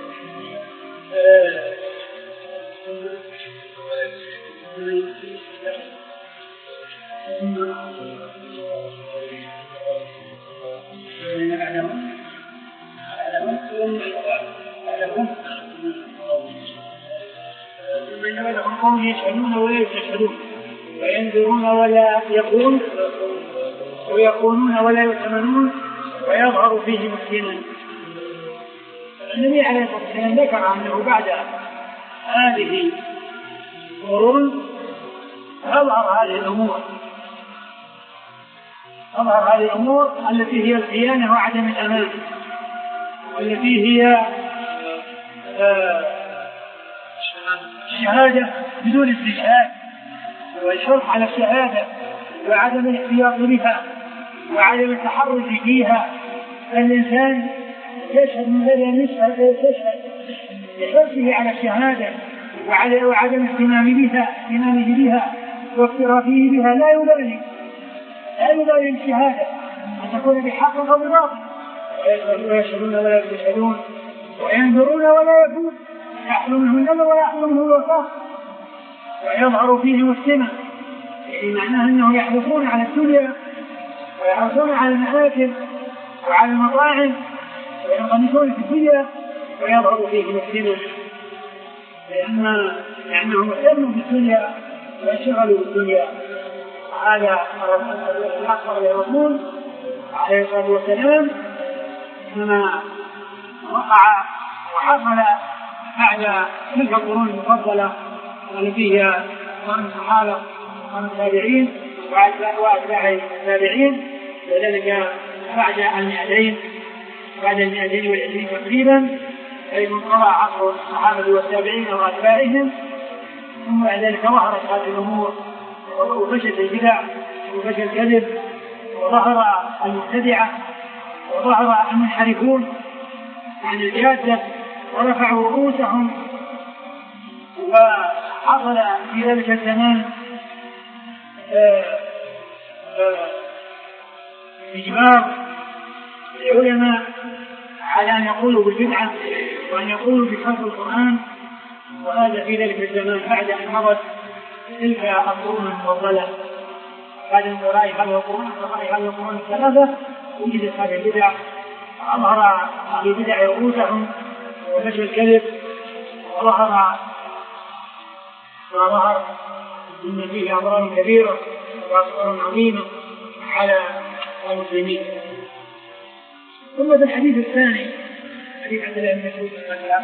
قوم يشهدون ولا يستشهدون وينذرون ولا يقول ويقولون ولا يؤتمنون ويظهر فيه مسكينا. النبي عليه الصلاة والسلام ذكر أنه بعد هذه القرون تظهر هذه الأمور تظهر هذه الأمور التي هي الخيانة وعدم الأمان، والتي هي الشهادة بدون استشهاد والحرص على الشهادة وعدم الاحتياط بها وعدم التحرج فيها. الإنسان يشهد من غير أن يشهد بحرصه على الشهادة وعدم اهتمامه بها اهتمامه بها واكترافه بها، لا يبالي لا يبالي بالشهادة أن تكون بحق أو بباطل. ويشهدون ولا يستشهدون وينذرون ولا يكون يحلمه النذر ولا يحلمه الوفاء ويظهر فيه مسلما، يعني معناه أنه يحرصون على الدنيا ويحرصون على المآكل وعلى المطاعم وينغمسون في الدنيا ويظهر فيه مسلما، لأن لأنهم مهتموا بالدنيا وانشغلوا بالدنيا. هذا الأخبر للرسول عليه الصلاة والسلام كما وقع وحصل بعد تلك القرون المفضلة التي هي قرن الصحابة وقرن التابعين وأتباع التابعين، وذلك بعد المئتين بعد المئتين والعشرين تقريبا، أي من قرأ عصر الصحابة والتابعين وأتباعهم. ثم بعد ذلك ظهرت هذه الأمور وفشت البدع وفشل الكذب وظهر المبتدعة وظهر المنحرفون عن الجادة ورفعوا رؤوسهم. وحصل في ذلك الزمان إجبار العلماء على أن يقولوا بالبدعة وأن يقولوا بخلق القرآن، وهذا في ذلك الزمان بعد أن مضت تلك القرون المفضلة. بعد انقراء هذه القرون هذه القرون الثلاثة وجدت هذه البدع وأظهر هذه البدع رؤوسهم وفشل الكذب وظهر ما ظهر إن فيه أضرار كبيرة وأضرار عظيمة على المسلمين. ثم في الحديث الثاني حديث عبد الله بن مسعود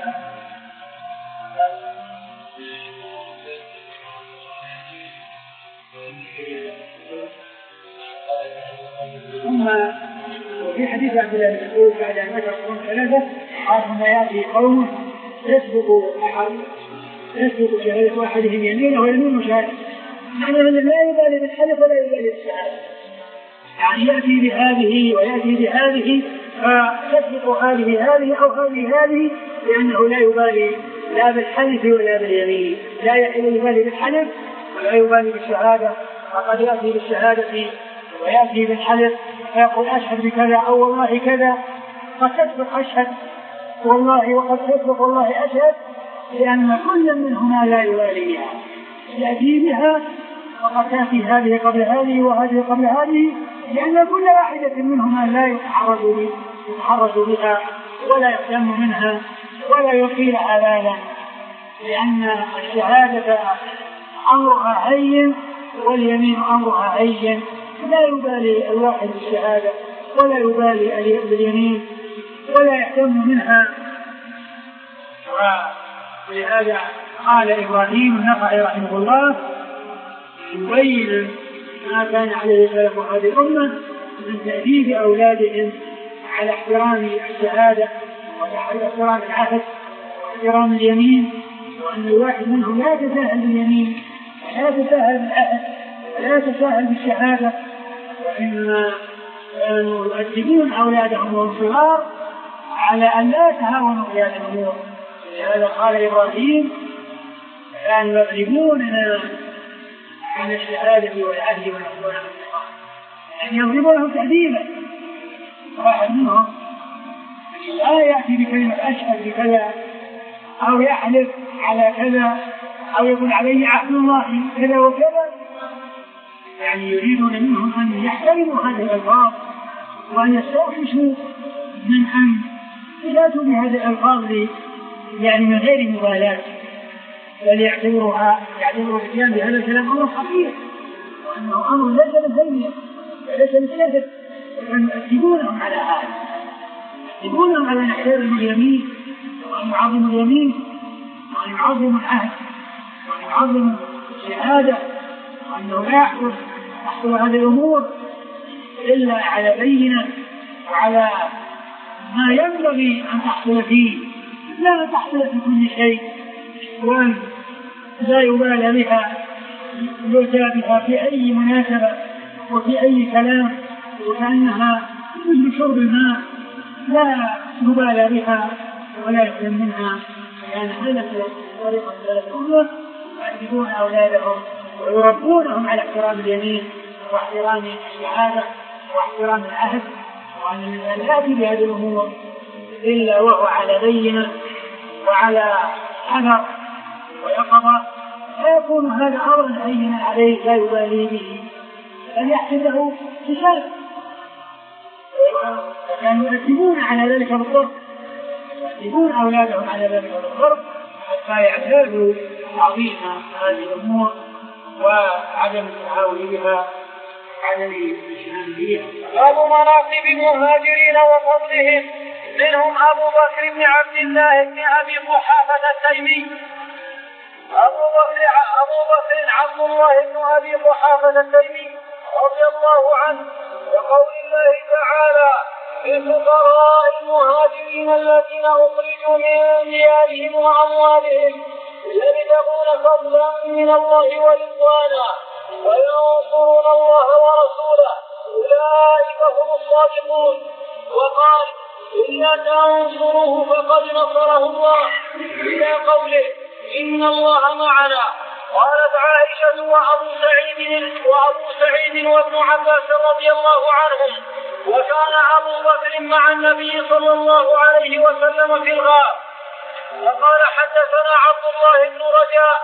ثم وفي حديث عبد الله بن مسعود بعد أن ذكر القرون ثلاثة قال ثم يأتي قوم يسبق أحد يسبق شهادة أحدهم يمينه ويمين شهادة، معنى أنه لا يبالي بالحلف ولا يبالي بالشهادة، يعني يأتي بهذه ويأتي بهذه فتسبق هذه هذه أو هذه هذه، لأنه لا يبالي لا بالحلف ولا باليمين، لا يبالي بالحلف ولا يبالي بالشهادة. وقد يأتي بالشهادة ويأتي بالحلف فيقول أشهد بكذا أو والله كذا، قد تسبق أشهد والله وقد تسبق والله أشهد، لأن كل منهما لا يبالي بها، يأتي بها وقد تأتي هذه قبل هذه وهذه قبل هذه، لأن كل واحدة منهما لا يتحرج يتحرج بها ولا يهتم منها ولا يلقي لها بالا، لأن الشهادة أمرها هين واليمين أمرها هين لا يبالي الواحد بالشهادة ولا يبالي باليمين ولا يهتم منها. ولهذا قال إبراهيم النخعي رحمه الله يبين ما كان عليه سلف هذه الأمة من تأديب أولادهم على احترام الشهادة وعلى احترام العهد واحترام اليمين، وأن الواحد منهم لا يتساهل باليمين لا يتساهل بالعهد لا يتساهل بالشهادة، وإنما كانوا يؤدبون أولادهم وهم صغار على أن لا يتهاونوا في هذه الأمور. لهذا قال إبراهيم كانوا يضربوننا عن الشهادة والعهد ونحن يعني يضربونهم تأديبا. واحد منهم لا يأتي بكلمة أشهد بكذا أو يحلف على كذا أو يقول عليه عهد الله كذا وكذا، يعني يريدون منهم أن يحترموا هذه الألفاظ وأن يستوحشوا من أن يأتوا بهذه الألفاظ يعني من غير مبالاة، بل يعتبرها يعتبروا الاتيان بهذا الكلام أمر خطير وأنه أمر ليس للهيئة وليس للكذب، وأن يؤدبونهم على هذا يؤدبونهم على أن يحترموا اليمين وأن يعظموا اليمين وأن يعظموا العهد وأن يعظموا الشهادة، وأنه لا يحدث تحصل هذه الأمور إلا على بينة وعلى ما ينبغي أن تحصل فيه، لا تحصل في كل شيء وأن لا يبالى بها يؤتى بها في أي مناسبة وفي أي كلام وكأنها مثل شرب الماء لا يبالى بها ولا يحرم منها. يعني هذا طريقة الأمة يعذبون أولادهم ويربونهم على احترام اليمين واحترام الشهادة واحترام العهد، وأن لا يأتي بهذه الأمور إلا وهو على بينة وعلى حذر ويقظة، فيكون هذا أمرا هينا عليه لا يبالي به بل يحسبه كشف. كانوا يؤدبون على ذلك بالضرب يؤدبون أولادهم على ذلك بالضرب حتى يعتادوا عظيم هذه الأمور وعدم التهاون بها عدم الإشهام بها. باب مناقب المهاجرين وفضلهم، منهم أبو بكر بن عبد الله بن أبي قحافة التيمي. أبو بكر أبو بكر عبد الله بن أبي قحافة التيمي رضي الله عنه، وقول الله تعالى للفقراء المهاجرين الذين أخرجوا من ديارهم وأموالهم يبتغون فضلا من الله ورضوانا وينصرون الله ورسوله أولئك هم الصادقون. وقال إن تنصروه فقد نصره الله إلى قوله إن الله معنا. قالت عائشة وأبو سعيد وأبو سعيد وابن عباس رضي الله عنهم وكان أبو بكر مع النبي صلى الله عليه وسلم في الغار. وقال حدثنا عبد الله بن رجاء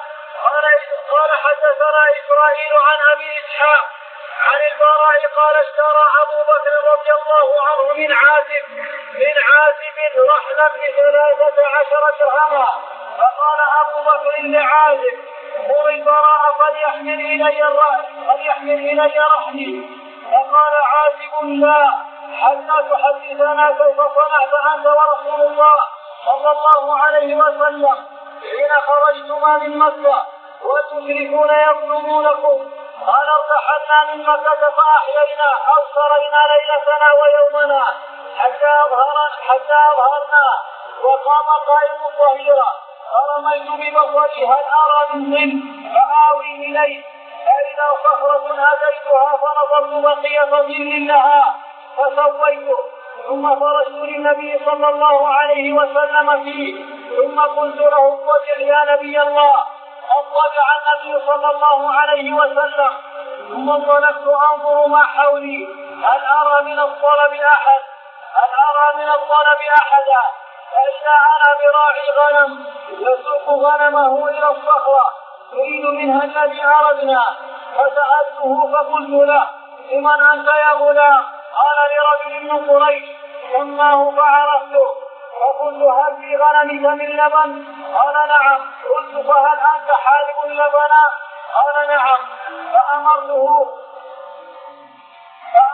قال حدثنا إسرائيل عن أبي إسحاق عن البراء قال اشترى أبو بكر رضي الله عنه من عازب من عازب رحلا بثلاثة عشر درهما، فقال أبو بكر لعازب مر البراء فليحمل إلي الرأس فليحمل إلي رحلي، فقال عازب لا حتى تحدثنا كيف صنعت أنت ورسول الله صلى الله عليه وسلم حين خرجتما من مكة والمشركون يظلمونكم. قال ارتحلنا من مكة فأحيينا أو سرينا ليلتنا ويومنا حتى أظهرنا حتى أظهرنا وقام قائم ظهيرا فرميت ببصري هل أرى من ظل فآوي إليه فإذا صخرة أتيتها فنظرت بقية ظل لها فسويته ثم فرجت للنبي صلى الله عليه وسلم فيه ثم قلت له اضطجع يا نبي الله. اضطجع النبي صلى الله عليه وسلم ثم انطلقت انظر ما حولي هل ارى من الطلب احد هل ارى من الطلب احدا فاذا انا براعي غنم يسوق غنمه الى الصخره يريد منها الذي اردنا، فسالته فقلت له لمن انت يا غلام؟ قال لرجل من قريش سماه فعرفته، فقلت هل في غنمك من لبن؟ قال نعم. قلت فهل أنت حالب اللبن؟ قال نعم. فأمرته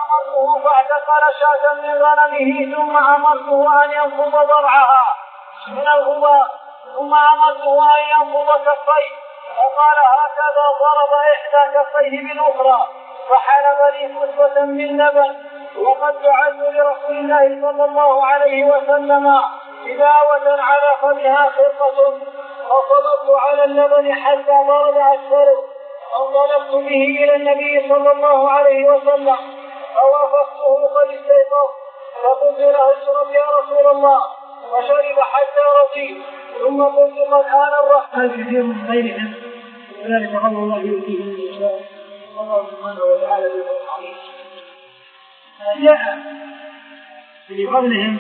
فأمرته فاعتقل شاة من غنمه ثم أمرته أن ينفض ضرعها من الغبار ثم أمرته أن ينفض كفيه وقال هكذا ضرب إحدى كفيه بالأخرى فحلب لي كسوة من لبن وقد جعلت لرسول الله صلى الله عليه وسلم إداوة على فمها خرقة فصببت على اللبن حتى ضرب أكثره فانطلقت به إلى النبي صلى الله عليه وسلم فوافقته قد استيقظ فقلت له اشرب يا رسول الله وشرب حتى رضيت ثم قلت قد آن الرحمة كثير من غيرهم وذلك فضل الله يؤتيه من يشاء والله سبحانه وتعالى بالعظيم. جاء في فضلهم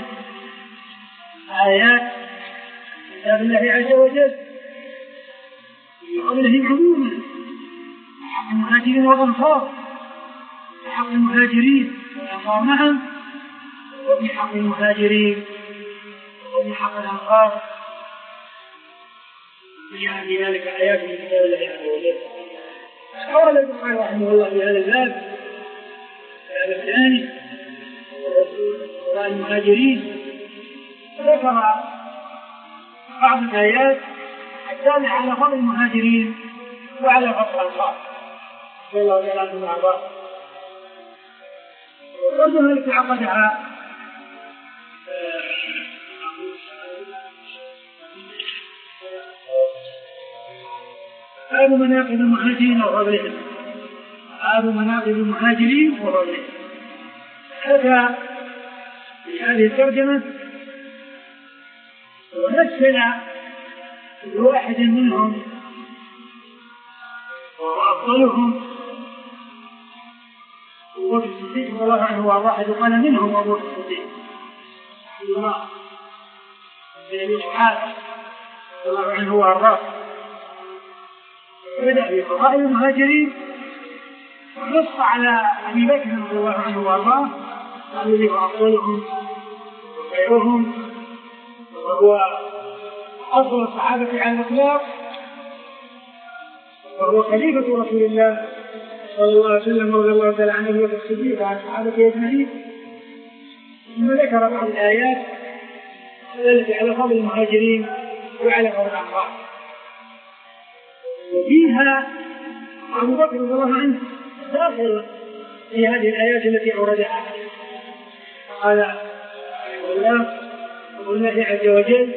آيات كتاب الله عز وجل في فضلهم عموما حق المهاجرين والأنصار حق المهاجرين والأنصار معا وفي حق المهاجرين وفي حق الأنصار جاء في ذلك آيات من كتاب الله عز وجل. قال ابن رحمه الله في هذا الباب الباب الثاني والمهاجرين ذكر بعض الآيات الدالة على فضل المهاجرين وعلى فضل الأنصار رضي الله تعالى عنهم وأرضاهم. وقدمها التي عقدها باب مناقب المهاجرين وفضلهم باب مناقب المهاجرين وفضلهم. هذا في هذه الترجمة ومثل لواحد منهم وأفضلهم أبو بكر الصديق رضي الله عنه وأرضاه قال منهم أبو بكر الصديق رضي الله بن إسحاق رضي الله عنه وأرضاه بدأ بقضاء المهاجرين ونص على أبي بكر رضي الله عنه وأرضاه الذي هو أفضلهم وخيرهم وهو أفضل الصحابة على الإطلاق وهو خليفة رسول الله صلى الله عليه وسلم رضي الله تعالى عنه والصديق وعن الصحابة أجمعين. ثم ذكر بعض الآيات التي على فضل المهاجرين وعلى فضل الأنصار وفيها أبو بكر رضي الله عنه داخل في هذه الآيات التي أوردها. قال الله والله عز وجل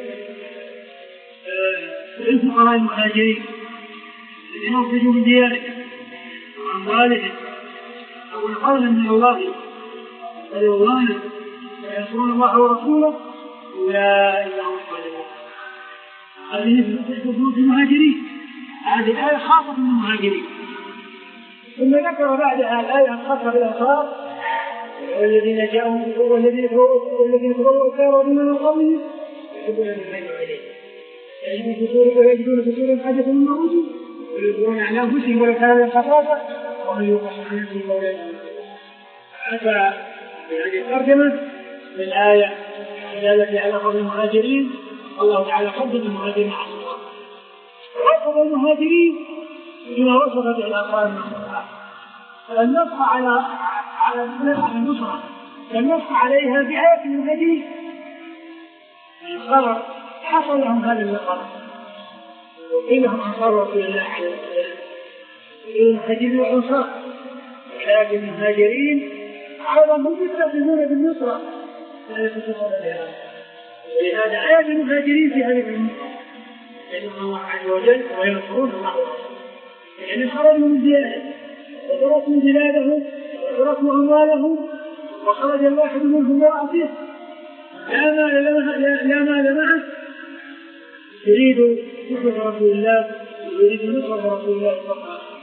للفقراء المهاجرين الذين أخرجوا من ديارهم وأموالهم يقول قولا من الله قال والله وينصرون الله ورسوله أولئك هم الصالحون. هذه في المهاجرين هذه الآية خاصة بالمهاجرين. ثم ذكر بعدها الآية الخاصة بالأنصار والذين جاءوا والذين والذين تبوأوا الدار من قبلهم يحبون أن يهاجروا إليه ويجدون فتورا حاجة من موجود ويؤثرون على أنفسهم ولو كان لهم خصاصة ومن يوق شح نفسه فأولئك هم المفلحون. أتى بهذه الترجمة للآية التي على فضل المهاجرين. الله تعالى فضل المهاجرين على الأنصار وفضل المهاجرين بما وصف به الأنصار من الصحابة فالنص على على النصرة فالنص عليها بآية المهاجرين الأنصار حصل لهم هذا اللقب وإنهم أنصار رسول الله عليه وسلم المهاجرين والأنصار لكن المهاجرين أيضا هم يستخدمون بالنصرة لا يتصل بها. ولهذا آيات المهاجرين في هذه النصرة لأن الله عز وجل وينصرون الله يعني خرجوا من ديارهم وتركوا بلادهم وتركوا أموالهم وخرج الواحد منهم وراء لا مال معه يريد نصرة رسول الله ويريد نصرة رسول الله صلى الله عليه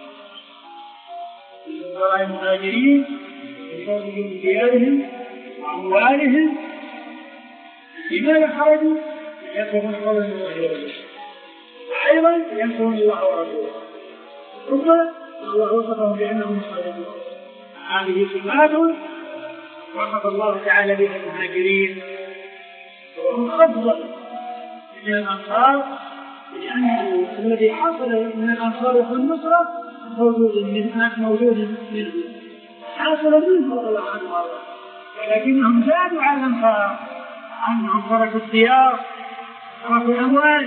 وسلم. وراء المهاجرين يخرجوا من ديارهم وأموالهم لماذا خرجوا؟ ينصرون الله ورسوله وأيضا ينصرون الله ورسوله. ثم الله وصفهم بأنهم صادقون. هذه صفات وصف الله تعالى بها المهاجرين وهم أفضل من الأنصار لأنه الذي حصل من الأنصار والنصرة موجود منه موجود منه حصل منه رضي الله عنه وارضاه، ولكنهم زادوا على الأنصار أنهم تركوا الديار تركوا الأموال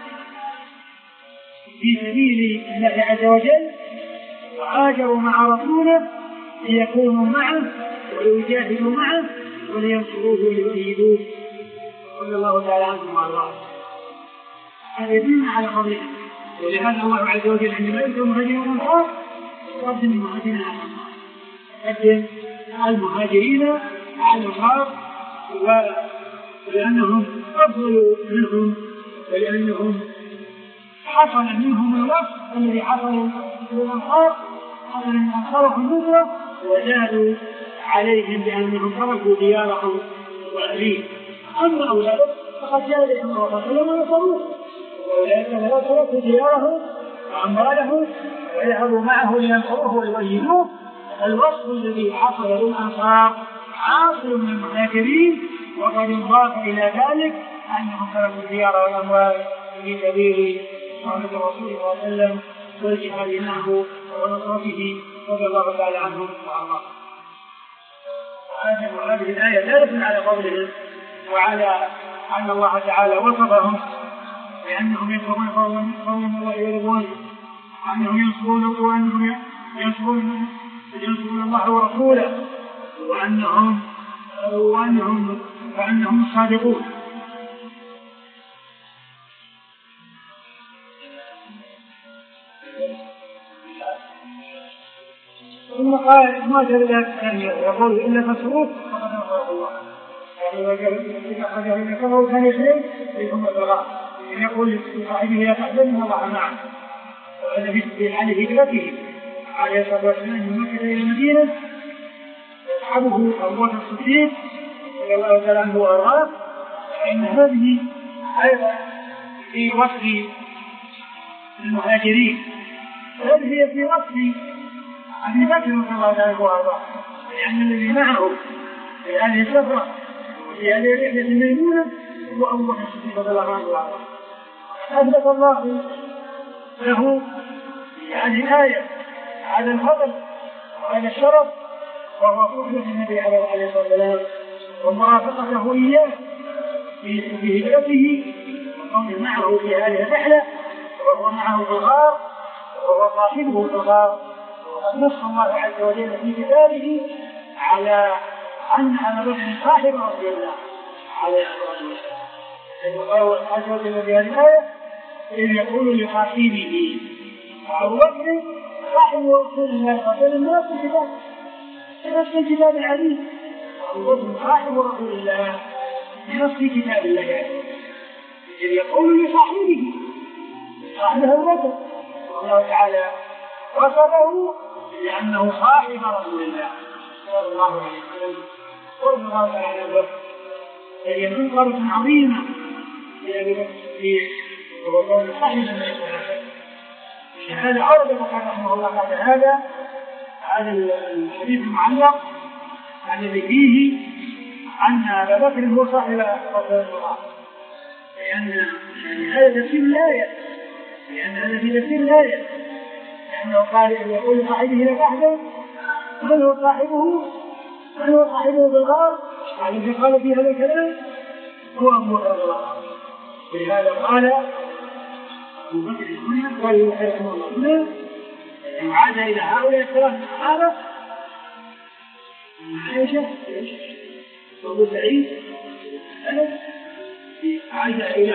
في سبيل الله عز وجل، وهاجروا مع رسوله ليكونوا معه وليجاهدوا معه ولينصروه وليؤيدوه رضي الله تعالى عنهم وارضاه. هذا يدل على قضيه، ولهذا الله عز وجل عندما يذكر المهاجرين والانصار يقدم المهاجرين على الانصار، يقدم المهاجرين على الانصار، ولانهم افضل منهم ولانهم حصل منهم الوصف الذي حصل للانصار، حصل من انصار في النصره، وزادوا عليهم بانهم تركوا ديارهم واهليهم. اما اولادهم فقد جاء اليهم الرسول ونصروه، ولكن لا تركوا ديارهم واموالهم ويذهبوا معه لينصروه ويؤيدوه. الوصف الذي حصل للانصار حاصل من المهاجرين، وقد انضاف الى ذلك انهم تركوا الديار والاموال في سبيل صحبه الرسول صلى الله عليه وسلم والجهاد معه ونصرته رضي الله تعالى عنهم وارضاهم. هذه الايه دالت على قولهم وعلى ان الله تعالى وصفهم بانهم ينصرون قوم الله ورضوانه، وانهم ينصرون وانهم ينصرون ينصرون الله ورسوله، وانهم وانهم وانهم الصادقون. ثم قال ما جرى أن يقول إلا تصروف فقد نصره الله. يعني أخرجه إلى كفر ثاني شيء ثم الغاء يقول لصاحبه لا تحزن الله معه. وهذا في حال هجرته عليه الصلاة والسلام من مكة إلى المدينة، يصحبه أبو بكر الصديق رضي الله تعالى عنه وأرضاه، فإن هذه أيضا في وصف المهاجرين، هذه هي في وصف أبي بكر رضي الله عنه وأرضاه، لأن الذي معه في هذه السفرة وفي هذه الرحلة الميمونة هو أبو بكر الصديق رضي الله عنه وأرضاه. أثبت الله له في هذه الآية هذا الفضل وهذا الشرف، وهو صحبة النبي عليه الصلاة والسلام ومرافقته إياه في هجرته وكونه معه في هذه الرحلة، وهو معه في الغار وهو صاحبه في الغار. وقد نص الله عز وجل في كتابه على أن أبا بكر صاحب رسول الله عليه الصلاة والسلام. قال عز وجل في هذه الآية إذ يقول لصاحبه، وأبو بكر صاحب رسول الله صلى الله عليه وسلم في الكتاب في نفس الكتاب العزيز، وأبو بكر صاحب رسول الله في نفس كتاب الله. إذ يقول لصاحبه، صاحبه أبو بكر، والله تعالى وصفه لأنه صاحب رسول الله صلى الله عليه وسلم صلى الله عليه وسلم. فهي منقبة عظيمة لأبي بكر الصديق وهو صاحب النبي صلى الله عليه وسلم. هذا عرض رحمه الله بعد هذا هذا الحديث المعلق الذي فيه أن أبا بكر هو صاحب رسول الله، لأن هذا تفسير الآية، لأن هذا في تفسير الآية، لأنه قال إن يقول صاحبه لا تحزن، من هو صاحبه؟ من هو صاحبه بالغار؟ الذي قال في هذا الكلام هو أبو بكر رضي الله عنه. ولهذا قال أبو بكر هنا قال رحمه الله إن عاد إلى هؤلاء الثلاثة الصحابة عائشة وأبو سعيد عاد إلى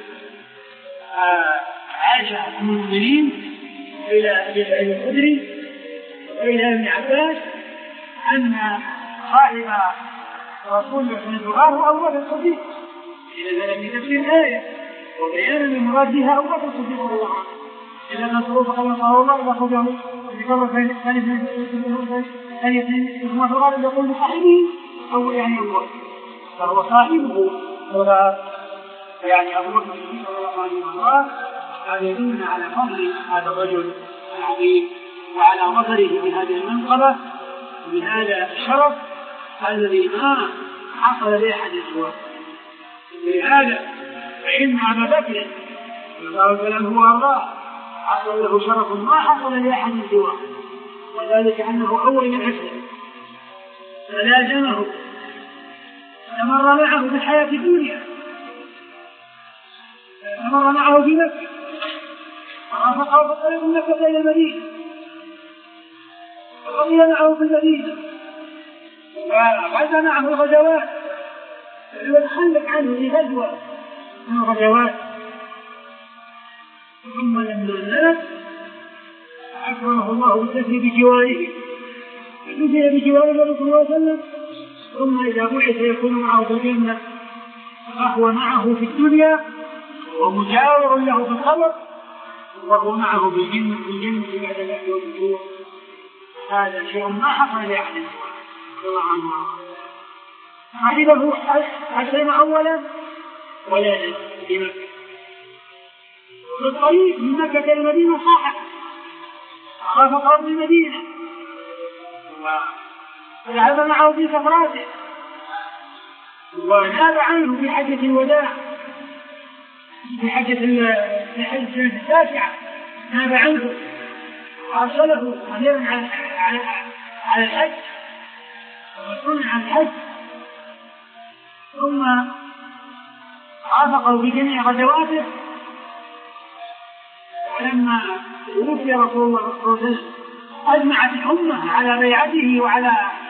عائشة أم المؤمنين إلى أبي سعيد الخدري وإلى ابن عباس أن صاحب رسول الله صلى الله عليه وسلم هو أبو بكر الصديق. إذا ذلك في تفسير الآية وبيان المراد بها أبو بكر الصديق رضي الله عنه. إذا نصروه فقد نصره الله إذا خرجه في قبر ثانية ثم تغالب يقول لصاحبه أو يعني أبو بكر، فهو صاحبه ولا يعني أبو بكر الصديق رضي الله عنه. هذا يدلنا على فضل هذا الرجل العظيم وعلى نظره بهذه المنقبة وبهذا الشرف الذي ما حصل لأحد سواه. لهذا فإن أبا بكر قال له الله حصل له شرف ما حصل لأحد سواه، وذلك أنه أول من أسلم فلازمه استمر معه في الحياة الدنيا، استمر معه في مكة ورافقه في الطريق من مكة إلى المدينة وقضي معه في المدينة وغزا معه الغزوات وتخلف عنه في غزوة من الغزوات. ثم لما مات أكرمه الله بالدفن بجواره، دفن بجوار النبي صلى الله عليه وسلم. ثم إذا بعث يكون معه في الجنة، فهو معه في الدنيا ومجاور له في القبر، وهو معه في الجنة في الجنة بعد الأهل والنشور. هذا شيء ما حصل لأحد الله عنه. صاحبه أسلم أولا ولا في مكة، في الطريق من مكة إلى المدينة صاحب رافقه في المدينة وذهب معه في سفراته، وناب عنه في حجة الوداع في حجة السنة التاسعة، ناب عنه وأرسله أميرا على على الحج ومسؤولا عن الحج. ثم رافقه في جميع غزواته. ولما توفي رسول الله صلى الله عليه وسلم أجمعت الأمة على بيعته وعلى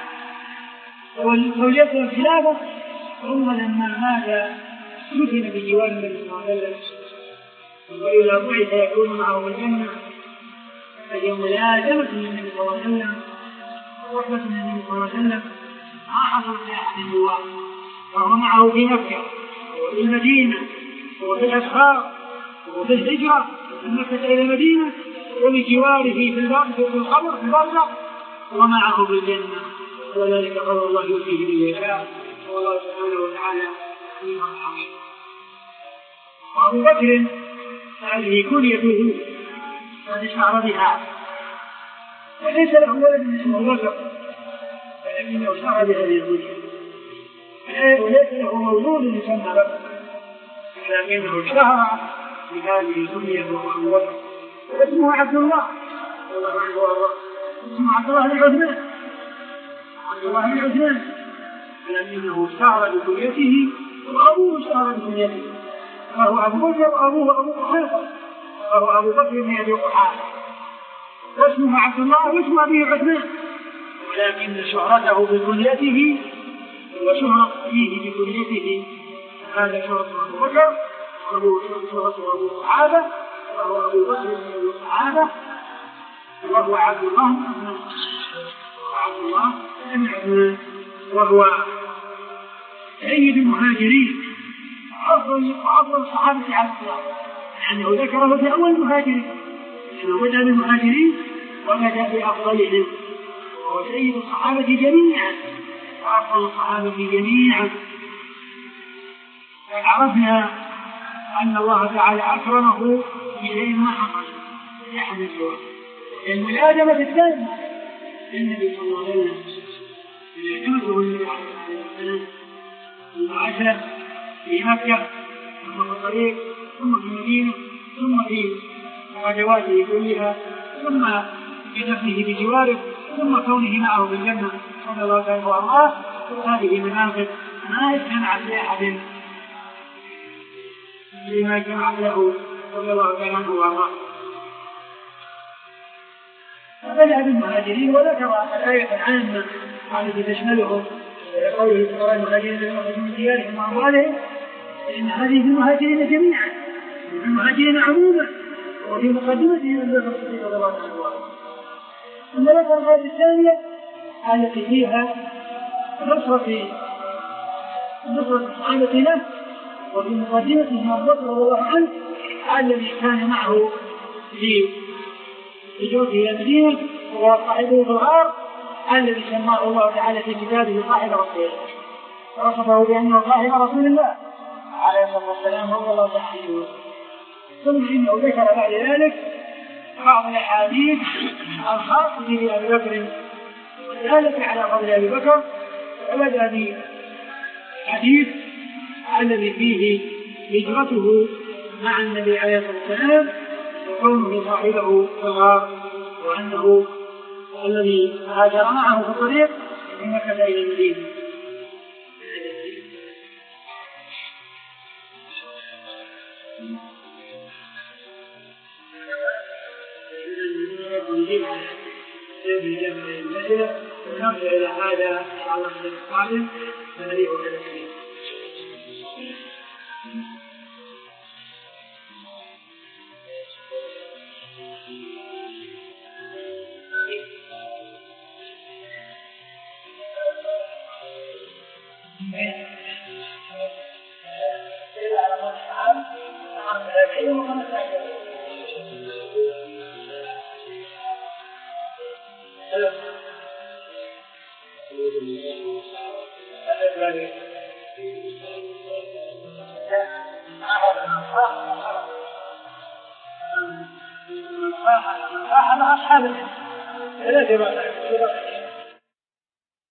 زوجته الخلافة. ثم لما مات دفن بجوار النبي صلى الله عليه وسلم، وإذا بعث يكون معه في الجنة. اليوم لازمة النبي صلى الله عليه وسلم ورحمة النبي صلى الله عليه وسلم ما حصلت لأحد الله، وهو معه في مكة وفي المدينة وفي الأسفار وفي الهجرة من مكة إلى المدينة وبجواره في القبر في البرزخ ومعه في الجنة. وذلك قول الله يؤتيه من يشاء، والله سبحانه وتعالى حكيم حكيم. وأبو بكر هذه كنيته قد اشتهر بها، وليس له ولد اسمه بكر ولكنه اشتهر بهذه الكنية، وليس له مولود يسمى بكر ولكنه اشتهر بهذه الكنية وهو أبو بكر. واسمه عبد الله اسمه عبد الله بن عثمان عبد الله بن عثمان لكنه اشتهر بكنيته وأبوه اشتهر بكنيته، فهو أبو بكر وأبوه أبو قحافة، فهو أبو بكر بن أبي قحافة، واسمه عبد الله واسمه أبيه عثمان، ولكن شهرته بكنيته وشهرة فيه بكنيته هذا شهرة أبو بكر وهو شهرة أبو قحافة، وهو أبو بكر بن أبي قحافة، وهو عبد الله بن عثمان عبد الله بن عثمان، وهو سيد المهاجرين أفضل أفضل الصحابة على الإطلاق، لأنه ذكره في أول المهاجرين، لأنه بدأ بالمهاجرين وبدأ بأفضلهم، وهو سيد الصحابة جميعا وأفضل الصحابة جميعا. عرفنا أن الله تعالى أكرمه بشيء ما حصل لأحد سواه، الملازمة التامة للنبي صلى الله عليه وسلم، يجوزه النبي عليه الصلاة والسلام العشرة في مكة ثم في الطريق ثم في المدينة ثم في غزواته كلها ثم بدفنه بجواره ثم كونه معه في الجنة صلى الله عليه وسلم. هذه مناقب ما اجتمعت لأحد لما جمعت له صلى الله عليه وسلم. فبدأ بالمهاجرين وذكر الآية العامة التي تشملهم قوله تعالى المهاجرين يخرجون من ديارهم وأموالهم، إن هذه المهاجرين جميعا المهاجرين عموما وفي مقدمتهم البشر الصديق رضي الله عنه. ثم ذكر الآية الثانية التي فيها نصرة نصرة الصحابة له، وفي مقدمتهم أبو بكر رضي الله عنه الذي كان معه في هجرته إلى المدينة وهو صاحبه في الغار الذي سماه الله تعالى في كتابه صاحب رسول الله، وصفه بأنه صاحب رسول الله عليه الصلاة والسلام رضي الله عنه. ثم إنه ذكر بعد ذلك بعض الأحاديث الخاصة بأبي بكر والدالة على فضل أبي بكر، وبدأ بالحديث الذي فيه هجرته مع النبي عليه الصلاة والسلام وكونه صاحبه في الغار، وأنه الذي هاجر معه في الطريق هكذا إلى المدينة. نرجع إلى هذا إن شاء الله في القادم نريد التسليم. هذا أصحاب الثلاثة